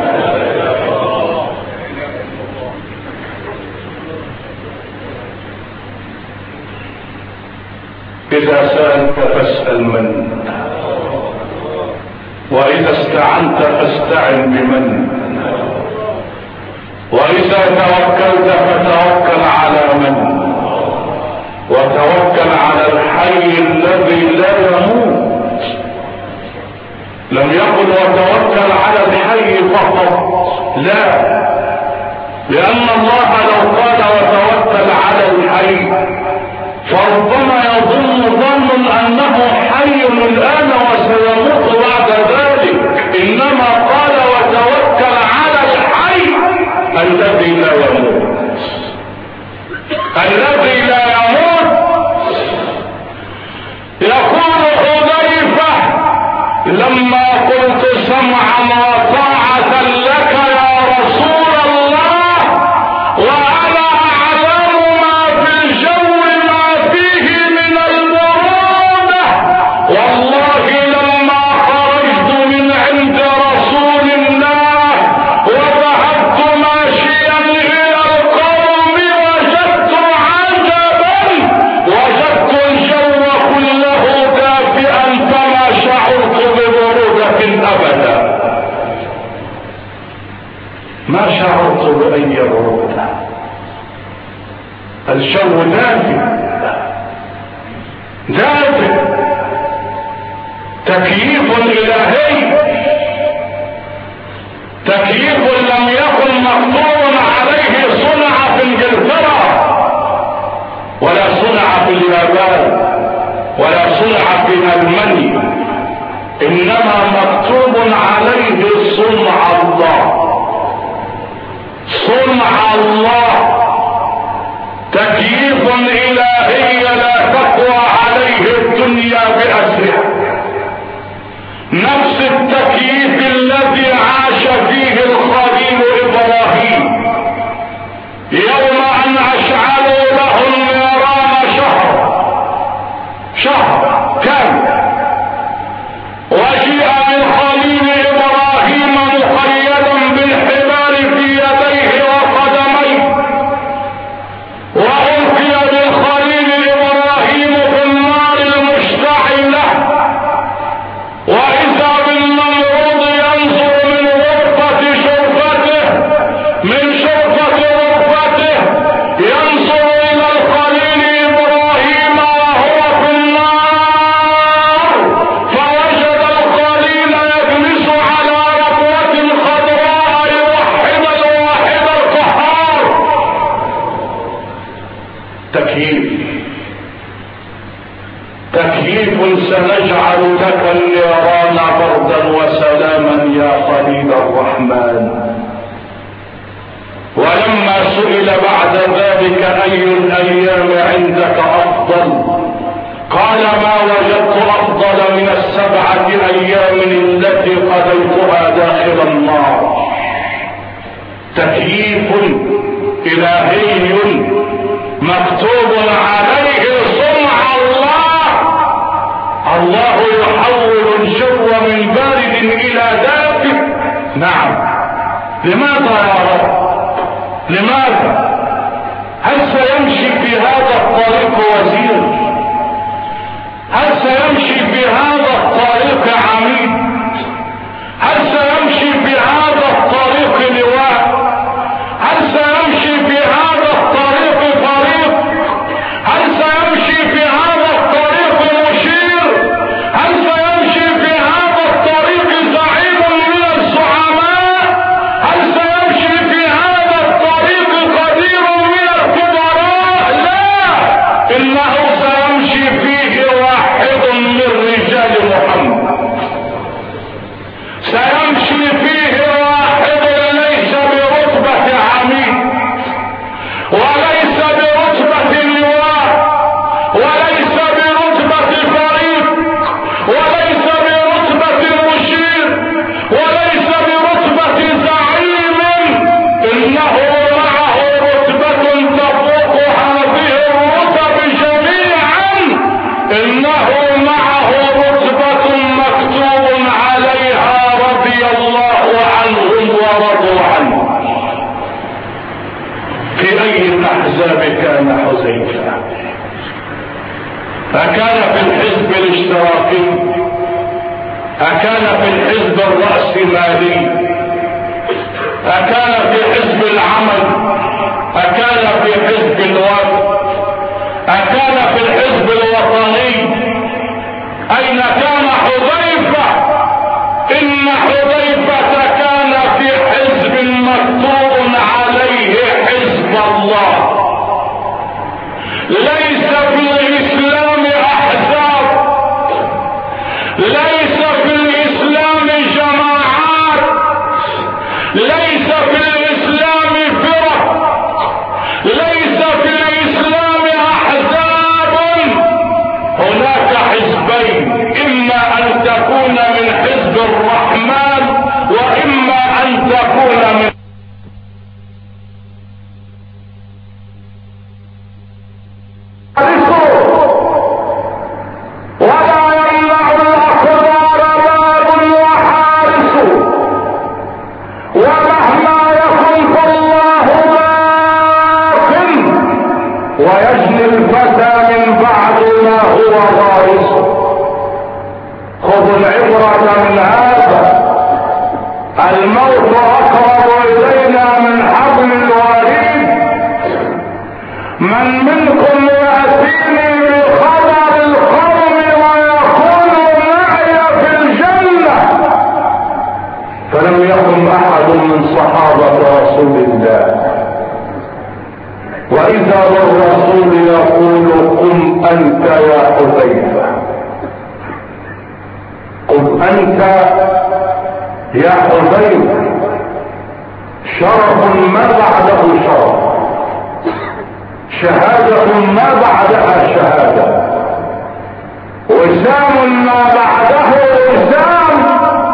إذا سألت فاسأل من، وإذا استعنت فاستعن بمن، وإذا توكلت فتوكل على من، وتوكل على الحي الذي لا يموت. لم يقل وتوكل على الحي فقط، لا، لأن الله لو قال وتوكل على الحي فربما يظن ظن أنه حي الآن وسيموت بعد ذلك، إنما قال وتوكل على الحي الذي لا يموت. الذي لا يموت. يقول حذيفة: لما قلت سمعا وطاعة لك يا رسول الله وأنا أعلم ما في الجو ما فيه من البرودة، والله لما خرجت من عند رسول الله وذهبت ماشيا إلى القوم وجدت عجبا، وجدت الجو كله دافئا فما شعرت ببرودة أبدا. ما شعرت بأي برودة، الجو دافئ دافئ، تكييف إلهي، تكييف لم يكن مقدور عليه صنع في انجلترا ولا صنع في اليابان ولا صنع في ألمانيا، انما مكتوب عليه صنع الله. صنع الله تكييف الهي لا تقوى عليه الدنيا بأسرها. نفس التكييف الذي عاش فيه الخليل ابراهيم يوم ان اشعلوا له النيران شهر كامل، وجيء بالخليل ابراهيم مقيدا بالحبال في يديه وقدميه، وألقي بالخليل إبراهيم في النار المشتعلة، وإذا بالنمرود ينظر من غرفة شرفته، من شرفة غرفته ينظر إلى الخليل إبراهيم وهو في النار، فوجد الخليل يجلس على ربوة خضراء يوحد الواحد القهار. تكييف سنجعل لك النيران بردا وسلاما يا خليل الرحمن. ولما سئل بعد ذلك اي الايام عندك افضل قال ما وجدت افضل من 7 ايام التي قضيتها داخل النار. تكييف الهي مكتوب عليه صنع الله. الله يحول الجو من بارد الى دافئ. نعم. لماذا يا رب؟ لماذا؟ هل سيمشي في هذا الطريق وزير؟ هل سيمشي في هذا الطريق عميد؟ هل سيمشي في هذا الطريق لواء؟ هل سيمشي في هذا الطريق فريق؟ هل سيمشي في هذا الطريق مشير؟ هل سيمشي في هذا الطريق زعيم من الزعماء؟ هل سيمشي في هذا الطريق قدير من الكبراء؟ لا، انه سيمشي فيه واحد من رجال محمد. سيمشي فيه واحد ليس برتبة عميد، وليس برتبة لواء، وليس برتبة فريق، وليس برتبة مشير، وليس برتبة زعيم. انه معه رتبة تفوق هذه الرتب جميعا. انه معه رتبة مكتوب عليها رضي الله عنهم ورضوا عنه. في اي الاحزاب كان حذيفة؟ اكان في الحزب الاشتراكي؟ اكان في الحزب الرأسمالي؟ اكان في حزب العمل؟ اكان في حزب الوفد؟ اكان في الحزب الوطني؟ اين كان حذيفة؟ ان حذيفة كان في حزب مكتوب عليه حزب الله. ليس في الاسلام احزاب، ليس في الاسلام جماعات، ليس في الاسلام فرق، ليس في الاسلام احزاب. هناك حزبين، اما ان تكون من حزب الرحمن واما ان تكون من ولا يمنع الاخبار باب وحارس، ومهما يكن فالله باق، ويجني الفتى من بعد ما هو غارس. خذوا العبرة من هذا، الموت اقرب الينا من حبل الوريد. من منكم يأتيني بخبر القوم ويقول معي في الجنة؟ فلم يقم احد من صحابة رسول الله. واذا الرسول يقول قم انت يا حذيفة، قم أنت يا حذيفة شرف ما بعده شرف، شهادة ما بعدها شهادة، وسام ما بعده وسام.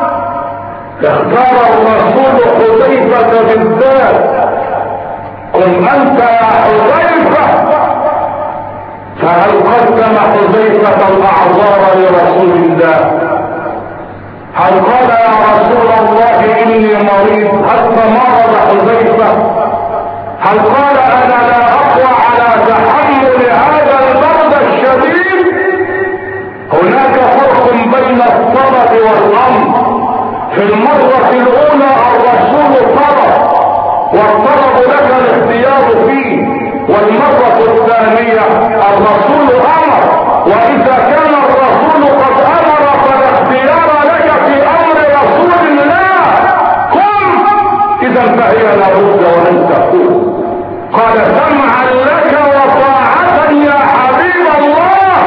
اختار الرسول حذيفة بالذات، قم أنت يا حذيفة. فهل قدم حذيفة الأعذار لرسول الله؟ هل قال يا رسول الله إني مريض حتى مرض حذيفة؟ هل قال أنا لا أقوى على تحمل هذا البرد الشديد؟ هناك فرق بين الطلب والأمر. في المرة الأولى الرسول طلب والطلب لك الاختيار فيه، والمرة الثانية الرسول أمر، وإذا كان الرسول قد أمر فلا اختيار لك في أمر رسول الله. قم إذا فهي لابد وأن تقول. قال سمعا لك وطاعة يا حبيب الله.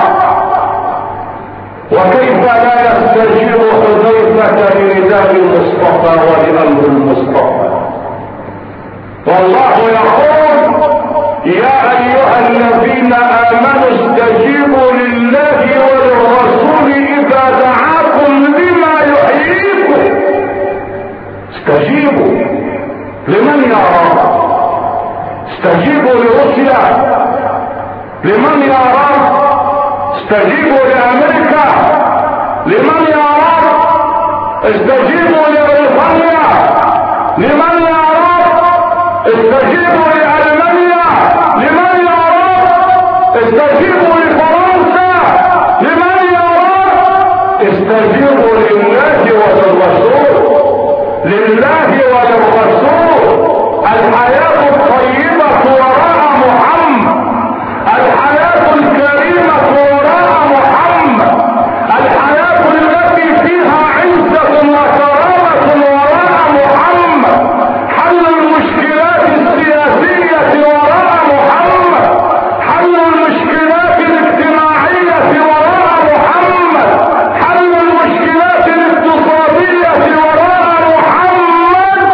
وكيف لا يستجيب حذيفة لنداء المصطفى ولأمر المصطفى؟ والله يقول يا أيها الذين آمنوا استجيبوا لله وللرسول إذا دعاكم لما يحييكم. استجيبوا لمن يا رب؟ استجيبوا لروسيا. لمن يا رب؟ استجيبوا لأمريكا. لمن يا رب؟ استجيبوا لبريطانيا. لمن يا رب؟ استجيبوا لألمانيا. لمن يا رب؟ استجيبوا لفرنسا. لمن يا رب؟ استجيبوا لله وللرسول. لله وللرسول. الحياة الطيبة وراء محمد، الحياة الكريمة وراء محمد، الحياة التي فيها عزة وكرامة وراء محمد، حل المشكلات السياسية وراء محمد، حل المشكلات الاجتماعية وراء محمد، حل المشكلات الاقتصادية وراء محمد.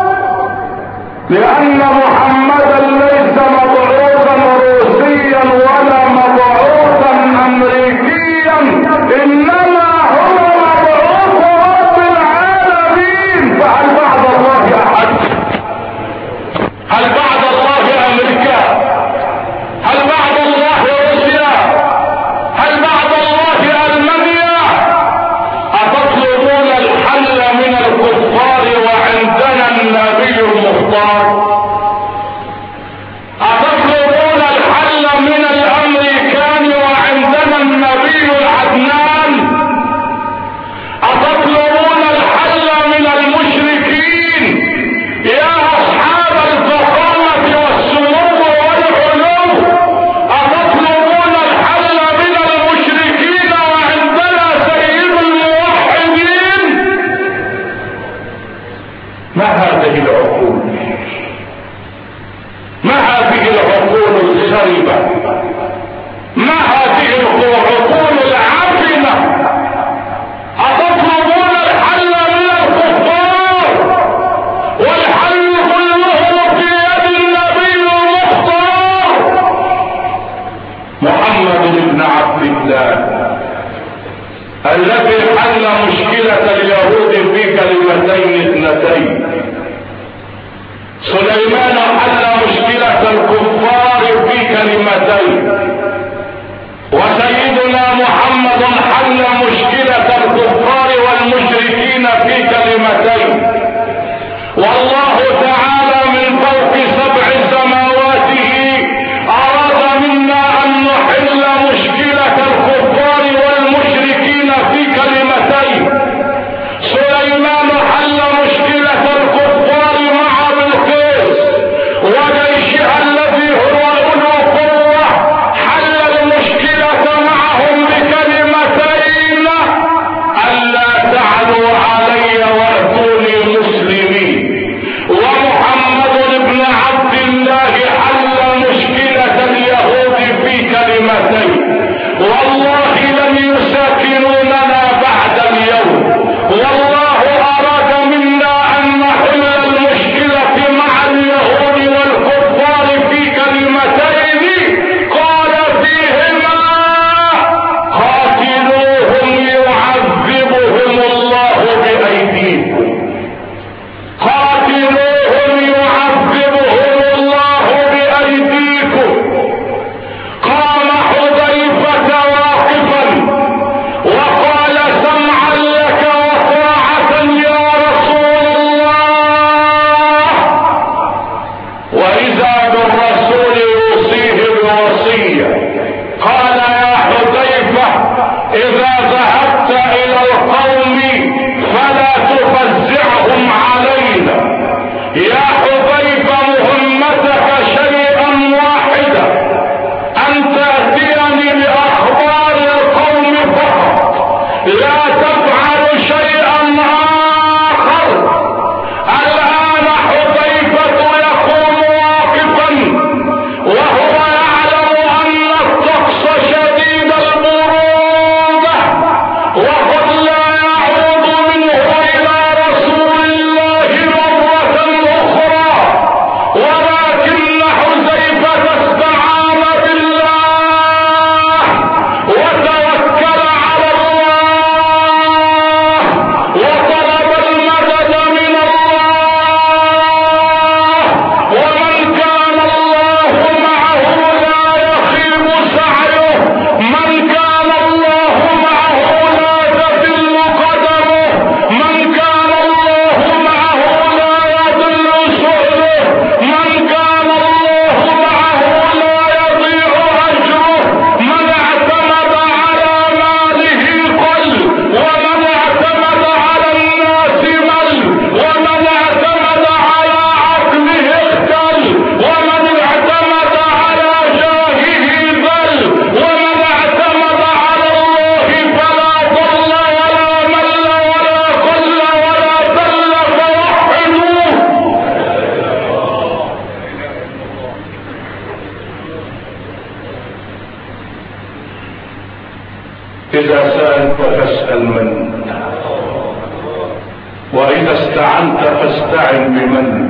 لأن محمدا ليس مبعوثا روسيا ولا مبعوثا أمريكيا، إنما هو مبعوث رب العالمين. فهل بعد الله أحد؟ هل بعد الله أمريكا؟ هل بعد الله روسيا؟ هل بعد الله ألمانيا؟ أتطلبون الحل من الكفار وعندنا النبي المختار؟ أتطلبون الحل من الأمريكان وعندنا النبي العدنان؟ أتطلبون الحل من المشركين يا أصحاب الفخامة والسمو والعلو؟ أتطلبون الحل من المشركين وعندنا سيد الموحدين؟ ما هذه العقول؟ ما هذه العقول الخربة؟ ما هذه العقول العفنة؟ أتطلبون الحل من الكفار والحل كله في يد النبي المختار محمد بن عبد الله، الذي حل مشكلة اليهود في كلمتين اثنتين. سليمان حل مشكلة الكفار في كلمتين وإذا استعنت فاستعن بمن،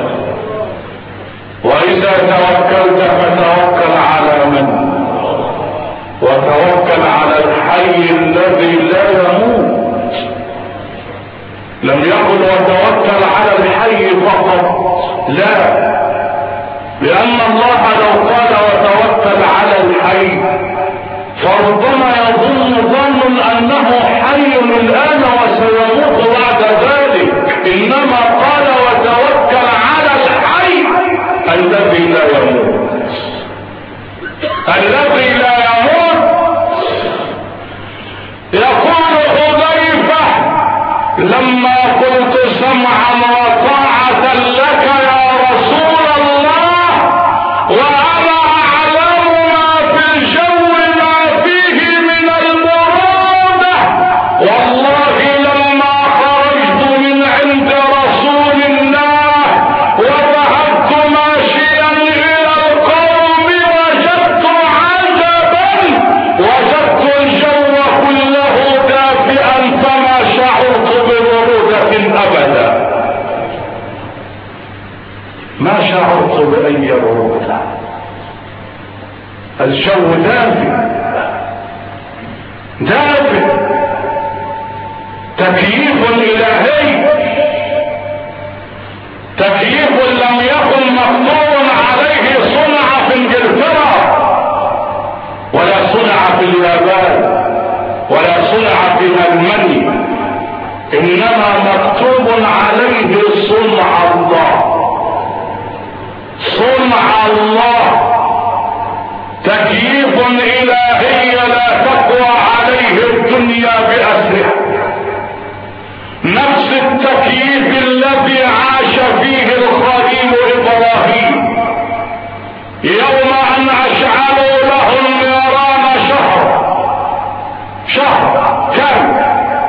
وإذا توكلت فتوكل على من، وتوكل على الحي الذي لا يموت. لم يقل وتوكل على الحي فقط، لا، لأن الله لو قال وتوكل على الحي فربما يظن ظن أنه حي الآن وسيموت بعد ذلك، إنما قال وتوكل على الحي الذي لا يموت، الذي لا يموت. يقول حذيفة لما قلت سمعا وطاعة لك يا رسول الله وأنا أعلم ما في الجو ما فيه من المرودة، والله لما خرجت من عند رسول الله وذهبت ماشيا إلى القوم وجدت عجبا، وجدت الجو كله دافئا فما شعرت ببرودة أبدا، ما شعرت بأي برودة، الجو دافئ دافئ، تكييف إلهي، تكييف لم يكن مقدور عليه صنع في انجلترا ولا صنع في اليابان ولا صنع في ألمانيا، إنما مكتوب عليه صنع الله، صنع الله، تكييف إلهي لا تقوى عليه الدنيا بأسرها، نفس التكييف الذي عاش فيه الخليل إبراهيم يوم أن أشعلوا له النيران شهر كامل،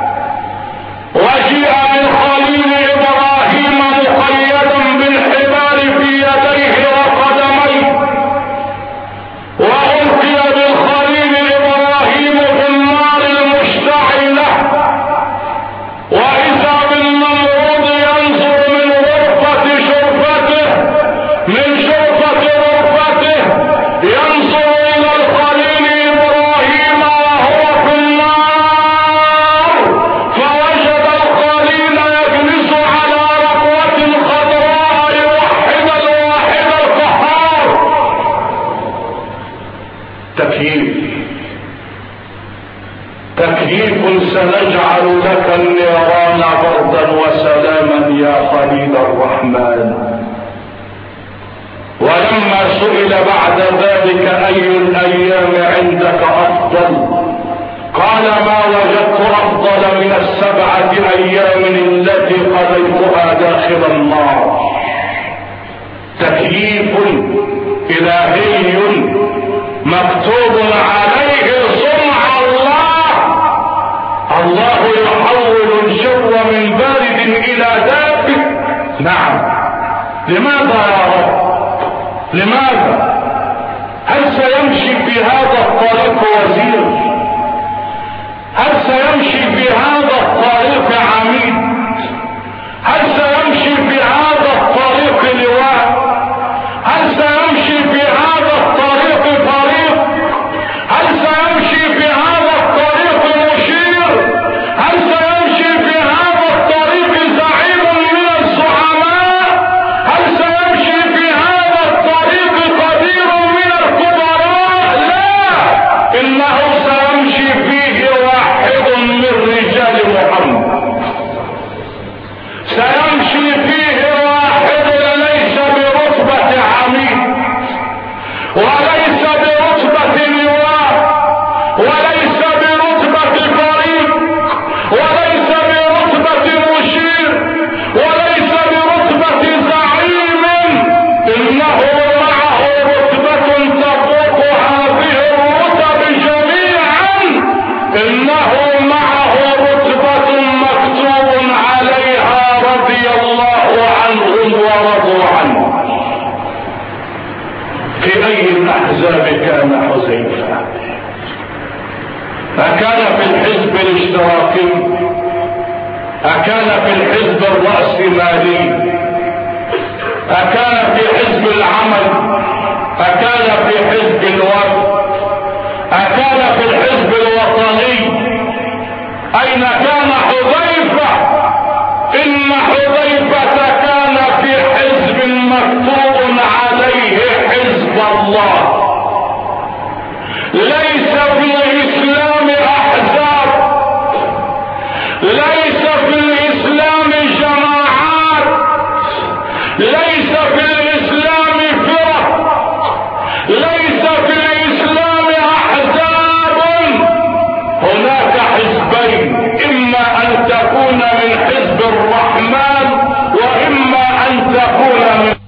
وجيء بالخليل إبراهيم مقيدا بالحبال في يديه وقدميه، وألقي بالخليل إبراهيم في النار المشتعلة، وإذا بالنمرود ينظر من غرفة شرفته، من شرفة غرفته ينظر إلى الخليل إبراهيم وهو في النار، فوجد الخليل يجلس على ركوة خضراء يوحد الواحد القهار. تكييف سنجعل لك النيران بردا وسلاما يا خليل الرحمن. ولما سئل بعد ذلك أي الأيام عندك أفضل قال ما وجدت أفضل من 7 أيام التي قضيتها داخل النار. تكييف إلهي مكتوب عليه صنع الله. الله يحول الجو من بارد إلى دافئ. نعم، لماذا يا رب؟ لماذا؟ هل سيمشي في هذا الطريق وزير؟ هل سيمشي في هذا الطريق عميد؟ هل سيمشي في هذا الطريق لواء؟ هل سيمشي في هذا الطريق فريق؟ هل سيمشي في هذا الطريق مشير؟ هل سيمشي في هذا الطريق زعيم من الزعماء؟ هل سيمشي في هذا الطريق قدير من الكبراء؟ لا، إنه سيمشي فيه واحد من رجال محمد. الحزب الرأسمالي؟ أكان في حزب العمل؟ أكان في حزب الوفد؟ أكان في الحزب الوطني؟ أين كان حذيفة؟ إن حذيفة كان في حزب مكتوب عليه حزب الله. ليس في الإسلام أحزاب، ليس في الإسلام جماعات، ليس في الإسلام فرق، ليس في الإسلام أحزاب. هناك حزبين، إما أن تكون من حزب الرحمن وإما أن تكون من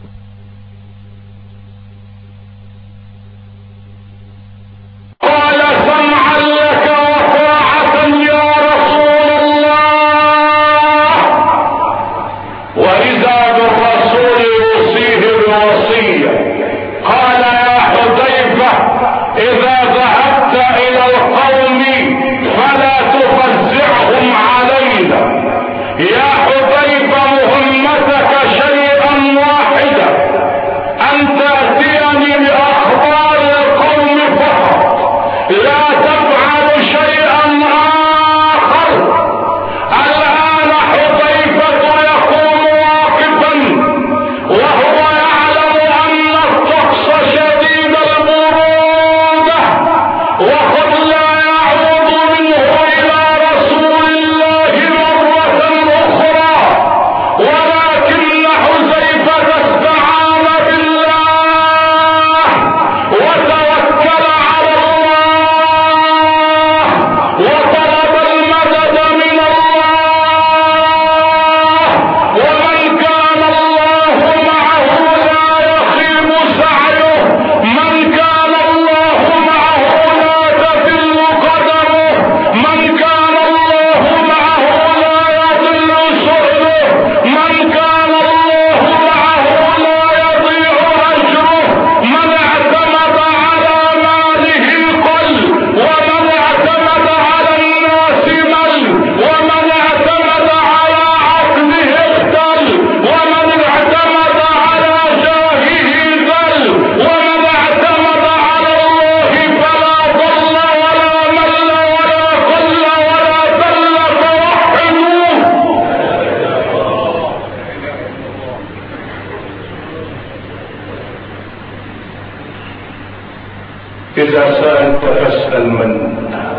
إذا سألت فاسأل من،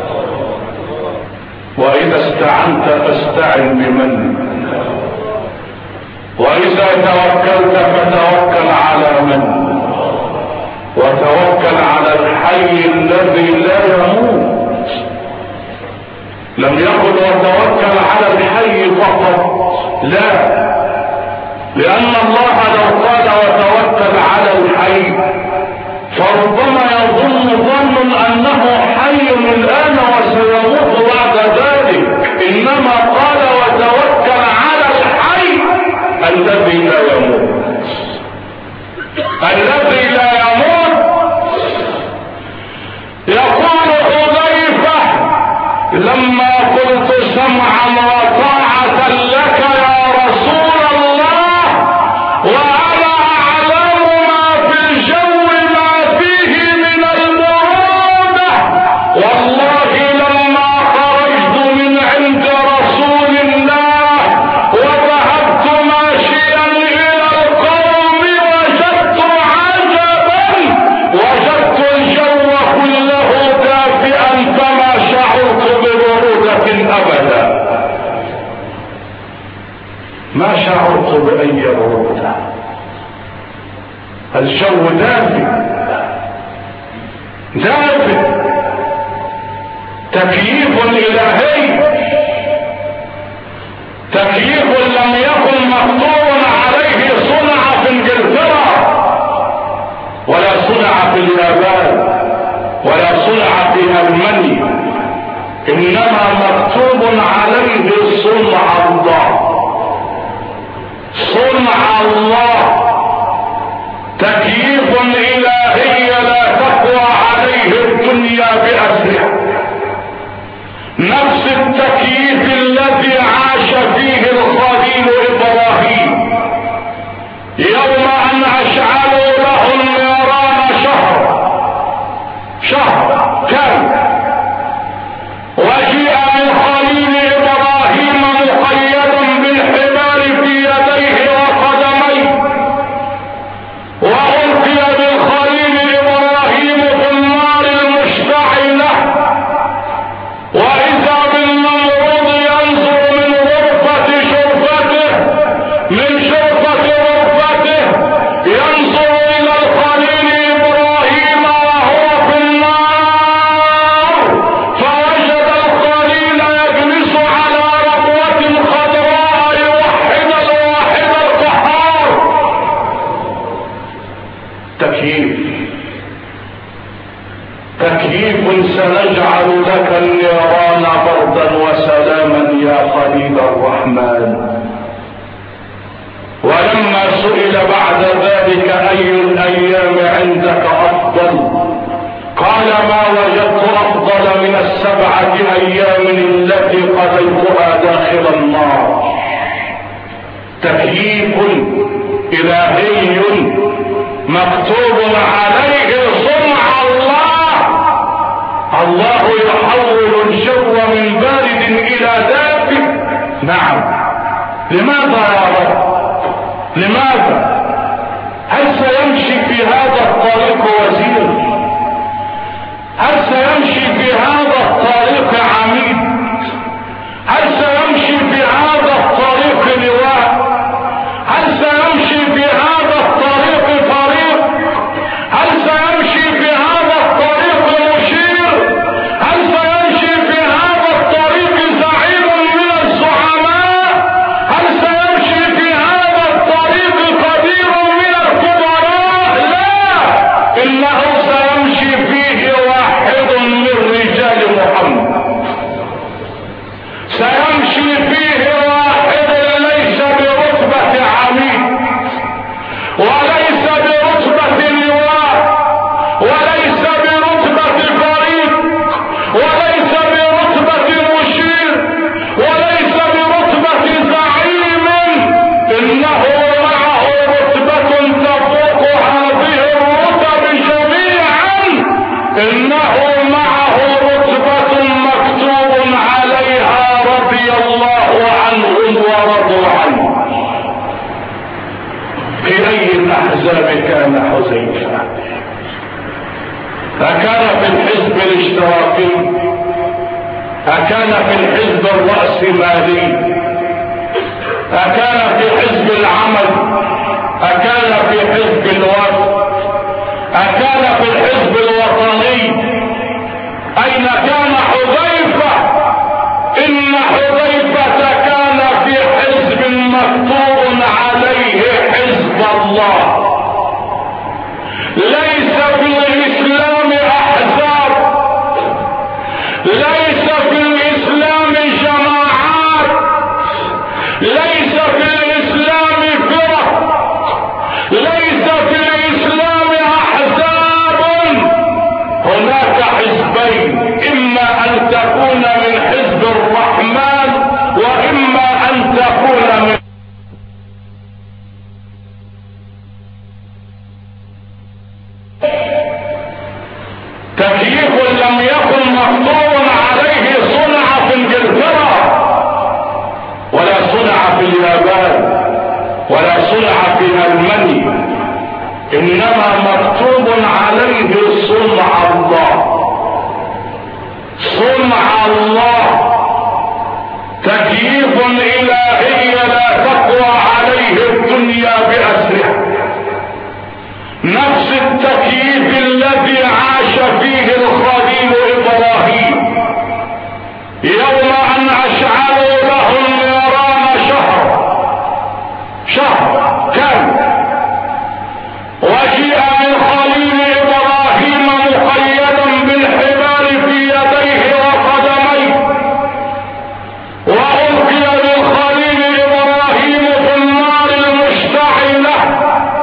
وإذا استعنت فاستعن بمن، وإذا توكلت فتوكل على من، وتوكل على الحي الذي لا يموت. لم يقل وتوكل على الحي فقط، لا، لأن الله لو قال وتوكل على الحي فربما يظن ظن أنه حي الآن وسيموت بعد ذلك، إنما قال وتوكل على الحي الذي لا يموت، الذي لا يموت. يقول حذيفة لما قلت سمعا وطاعة لك يا رسول الله وأنا أعلم ما في الجو ما فيه من المرودة، والله لما خرجت من عند رسول الله وذهبت ماشيا إلى القوم وجدت عجبا، وجدت الجو كله دافئا فما شعرت ببرودة أبدا، ما شعرت بأي برودة، الجو دافئ دافئ، تكييف إلهي، تكييف لم يكن مقدور عليه صنع في انجلترا ولا صنع في اليابان ولا صنع في ألمانيا، إنما مكتوب عليه صنع الله، صنع الله، تكييف إلهي لا تقوى عليه الدنيا بأسرها، نفس التكييف الذي عاش فيه الخالق لك النيران بردا وسلاما يا خليل الرحمن. ولما سئل بعد ذلك أي الأيام عندك أفضل قال ما وجدت أفضل من 7 أيام التي قضيتها داخل النار. تكييف إلهي مكتوب عليه صنع الله. الله يحول الجو من بارد إلى دافئ. نعم. لماذا يا رب؟ لماذا؟ هل سيمشي في هذا الطريق وزير؟ هل سيمشي في هذا الطريق عميد؟ هل سيمشي في هذا الطريق لواء؟ هل سيمشي في هذا الطريق فريق؟ هل سيمشي في هذا الطريق مشير؟ هل سيمشي في هذا الطريق زعيم من الزعماء؟ هل سيمشي في هذا الطريق قدير من الكبراء؟ لا، إنه سيمشي فيه واحد من رجال محمد. سيمشي فيه واحد ليس برتبة عميد وليس برتبة لواء وليس برتبة فريق وليس برتبة مشير وليس برتبة زعيم. إنه معه رتبة تفوق هذه الرتب جميعا. إنه معه رتبة مكتوب عليها رضي الله عنهم ورضوا عنه. في أي الأحزاب كان حذيفة؟ أكان في الحزب الاشتراكي؟ أكان في الحزب الرأسمالي؟ أكان في حزب العمل؟ أكان في حزب الوفد؟ أكان في الحزب الوطني؟ أين كان حذيفة؟ إن حذيفة كان في حزب مكتوب عليه حزب الله. ليس في الإسلام أحزاب، ليس في الإسلام جماعات، ليس في الإسلام فرق، ليس في الإسلام أحزاب. هناك حزبين، إما أن تكون من حزب الرحمن وإما أن تكون من تكييف لم يكن مفطور عليه صنع في انجلترا ولا صنع في اليابان ولا صنع في ألمانيا، إنما مكتوب عليه صنع الله. صنع الله تكييف إلهي لا تقوى عليه الدنيا بأسرها. نفس التكييف الذي عاش فيه الخليل إبراهيم يوم أن أشعلوا له النيران شهر كان، وجيء من خليل إبراهيم مقيدا بالحبال في يديه وقدميه، وألقي بالخليل إبراهيم في النار المشتعلة،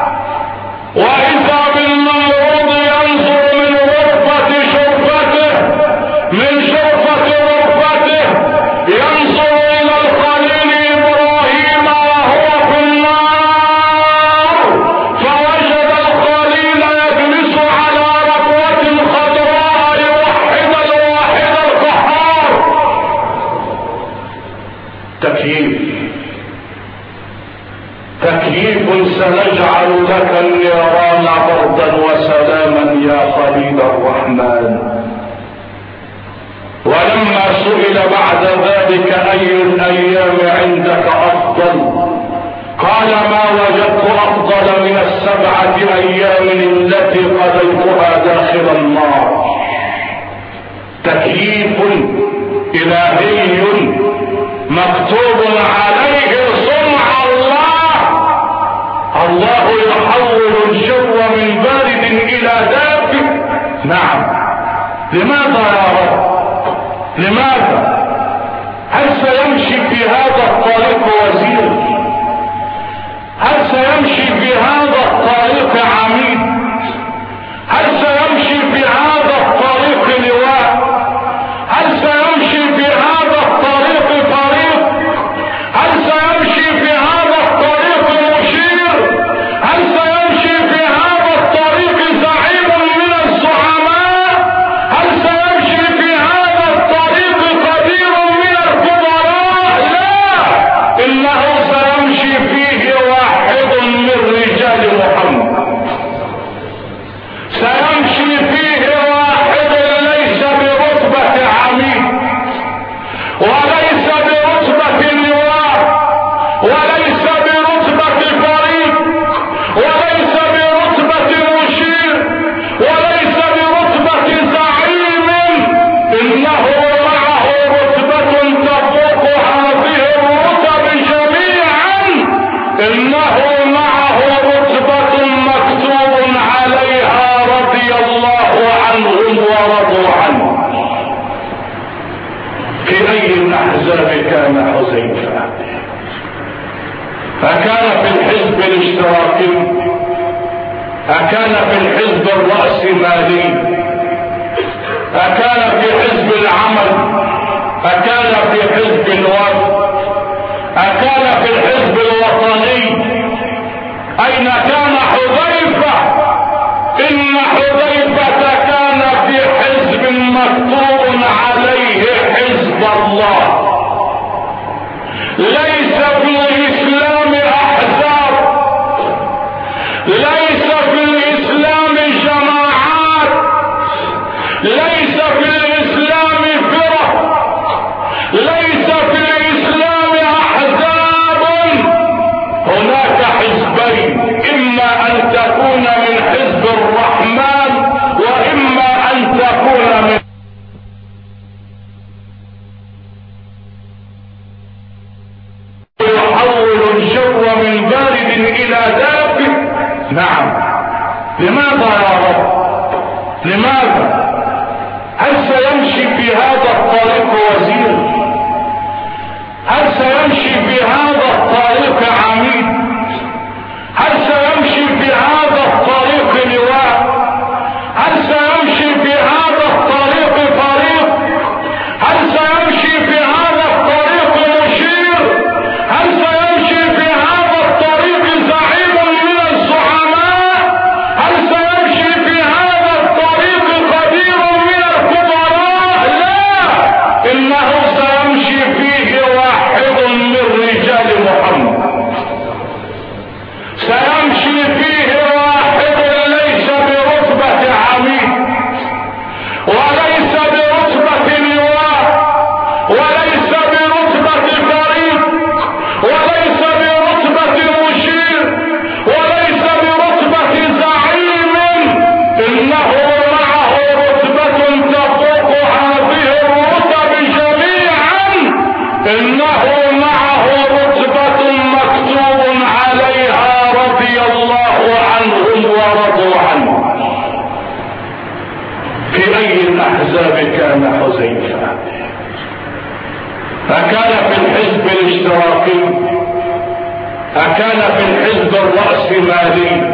وإذا بالنمرود ينظر من غرفة شرفته، من شرفة غرفته ينظر إلى الخليل إبراهيم وهو في النار، فوجد الخليل يجلس على ركوة خضراء يوحد الواحد القهار. تكييف سنجعل لك النيران بردا وسلاما يا خليل الرحمن. ولما سئل بعد ذلك أي الأيام عندك أفضل قال ما وجدت أفضل من 7 أيام التي قضيتها داخل النار. تكييف إلهي مكتوب عليه صنع الله. الله يحول الجو من بارد إلى دافئ. نعم. لماذا يا رب؟ لماذا؟ هل سيمشي في هذا الطريق وزير؟ هل سيمشي في هذا الطريق عميد؟ هل سيمشي في هذا الطريق لواء؟ هل سيمشي في هذا الطريق فريق؟ هل سيمشي في هذا الطريق مشير؟ هل سيمشي في هذا الطريق زعيم من الزعماء؟ هل سيمشي في هذا الطريق قدير من الكبراء؟ لا، انه سيمشي فيه واحد من رجال محمد، سيمشي فيه واحد ليس برتبة عميد وليس برتبة لواء وليس برتبة فريق وليس برتبة مشير وليس برتبة زعيم، انه معه رتبة تفوق هذه الرتب جميعا، انه معه رتبة مكتوب عليها رضي الله عنهم ورضوا عنه. في اي الاحزاب كان حذيفة؟ أكان في الحزب الاشتراكي؟ أكان في الحزب الرأسمالي؟ أكان في حزب العمل؟ أكان في حزب الوفد؟ أكان في الحزب الوطني؟ أين كان حذيفة؟ إن حذيفة كان في حزب مكتوب عليه حزب الله. ليس في الإسلام أحزاب، ليس في الإسلام جماعات، ليس في الإسلام فرق، ليس في الإسلام أحزاب. هناك حزبين، إما أن تكون من حزب الرحمن وإما أن تكون من يحول الجو من بارد إلى دافئ. نعم، لماذا يا رب؟ لماذا؟ هل سيمشي في هذا الطريق وزير؟ هل سيمشي في هذا الطريق عميد؟ هل سيمشي في هذا الطريق لواء؟ هل سيمشي في هذا الطريق فريق؟ هل سيمشي في هذا الطريق مشير؟ هل سيمشي في هذا الطريق زعيم من الزعماء؟ هل سيمشي في هذا الطريق قدير من الكبراء؟ لا، انه سيمشي فيه واحد من رجال محمد، سيمشي فيه واحد ليس برتبة عميد وليس برتبة لواء وليس برتبة فريق وليس برتبة مشير وليس برتبة زعيم، انه معه رتبة تفوق هذه الرتب جميعا، انه معه رتبة مكتوب عليها رضي الله عنهم ورضوا عنه. في اي الاحزاب كان حذيفة؟ أكان في الحزب الاشتراكي؟ أكان في الحزب الرأسمالي؟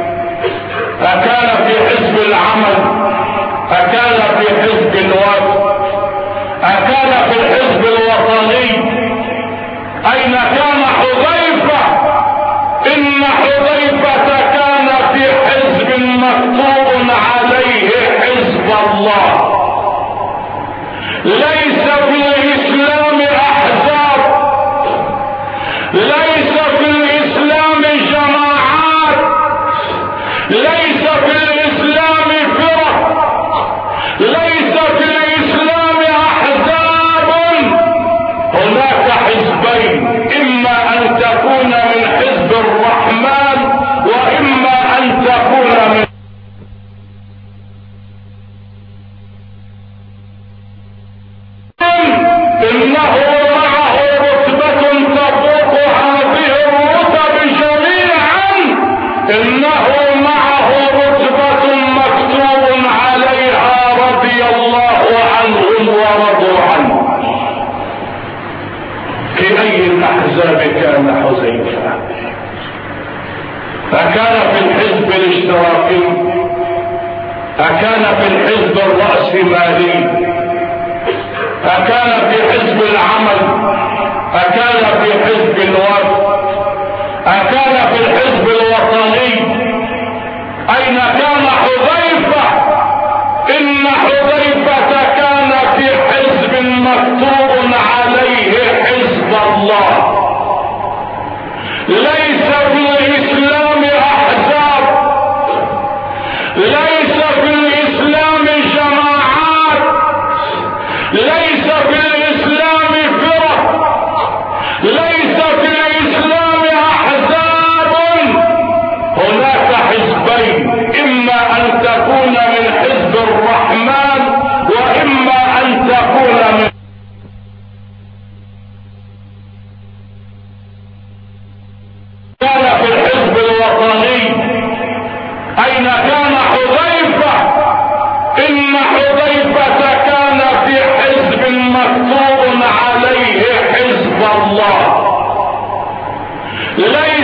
أكان في حزب العمل؟ أكان في حزب الوفد؟ أكان في الحزب الوطني؟ أين كان حذيفة؟ إن حذيفة كان في حزب مكتوب عليه حزب الله. ليس في الإسلام أحزاب، ليس في الإسلام جماعات، ليس في الإسلام فرق، ليس في الإسلام أحزاب. هناك حزبين، إما أن تكون من حزب الرحمن وإما أن تكون من إنه معه رتبة تفوق هذه مختلفة. أكان في الحزب الاشتراكي؟ أكان في الحزب الرأسمالي؟ أكان في حزب العمل؟ أكان في حزب الوفد؟ أكان في الحزب الوطني؟ أين كان حذيفة؟ إن حذيفة كان في حزب مكتوب عليه حزب الله. ليس في الإسلام أحزاب، ليس في الإسلام جماعات، ليس في الإسلام فرق، ليس في الإسلام أحزاب. هناك حزبين، إما أن تكون من حزب الرحمن وإما أن تكون من كان في الحزب الوطني. أين كان حذيفة؟ إن حذيفة كان في حزب مكتوب عليه حزب الله.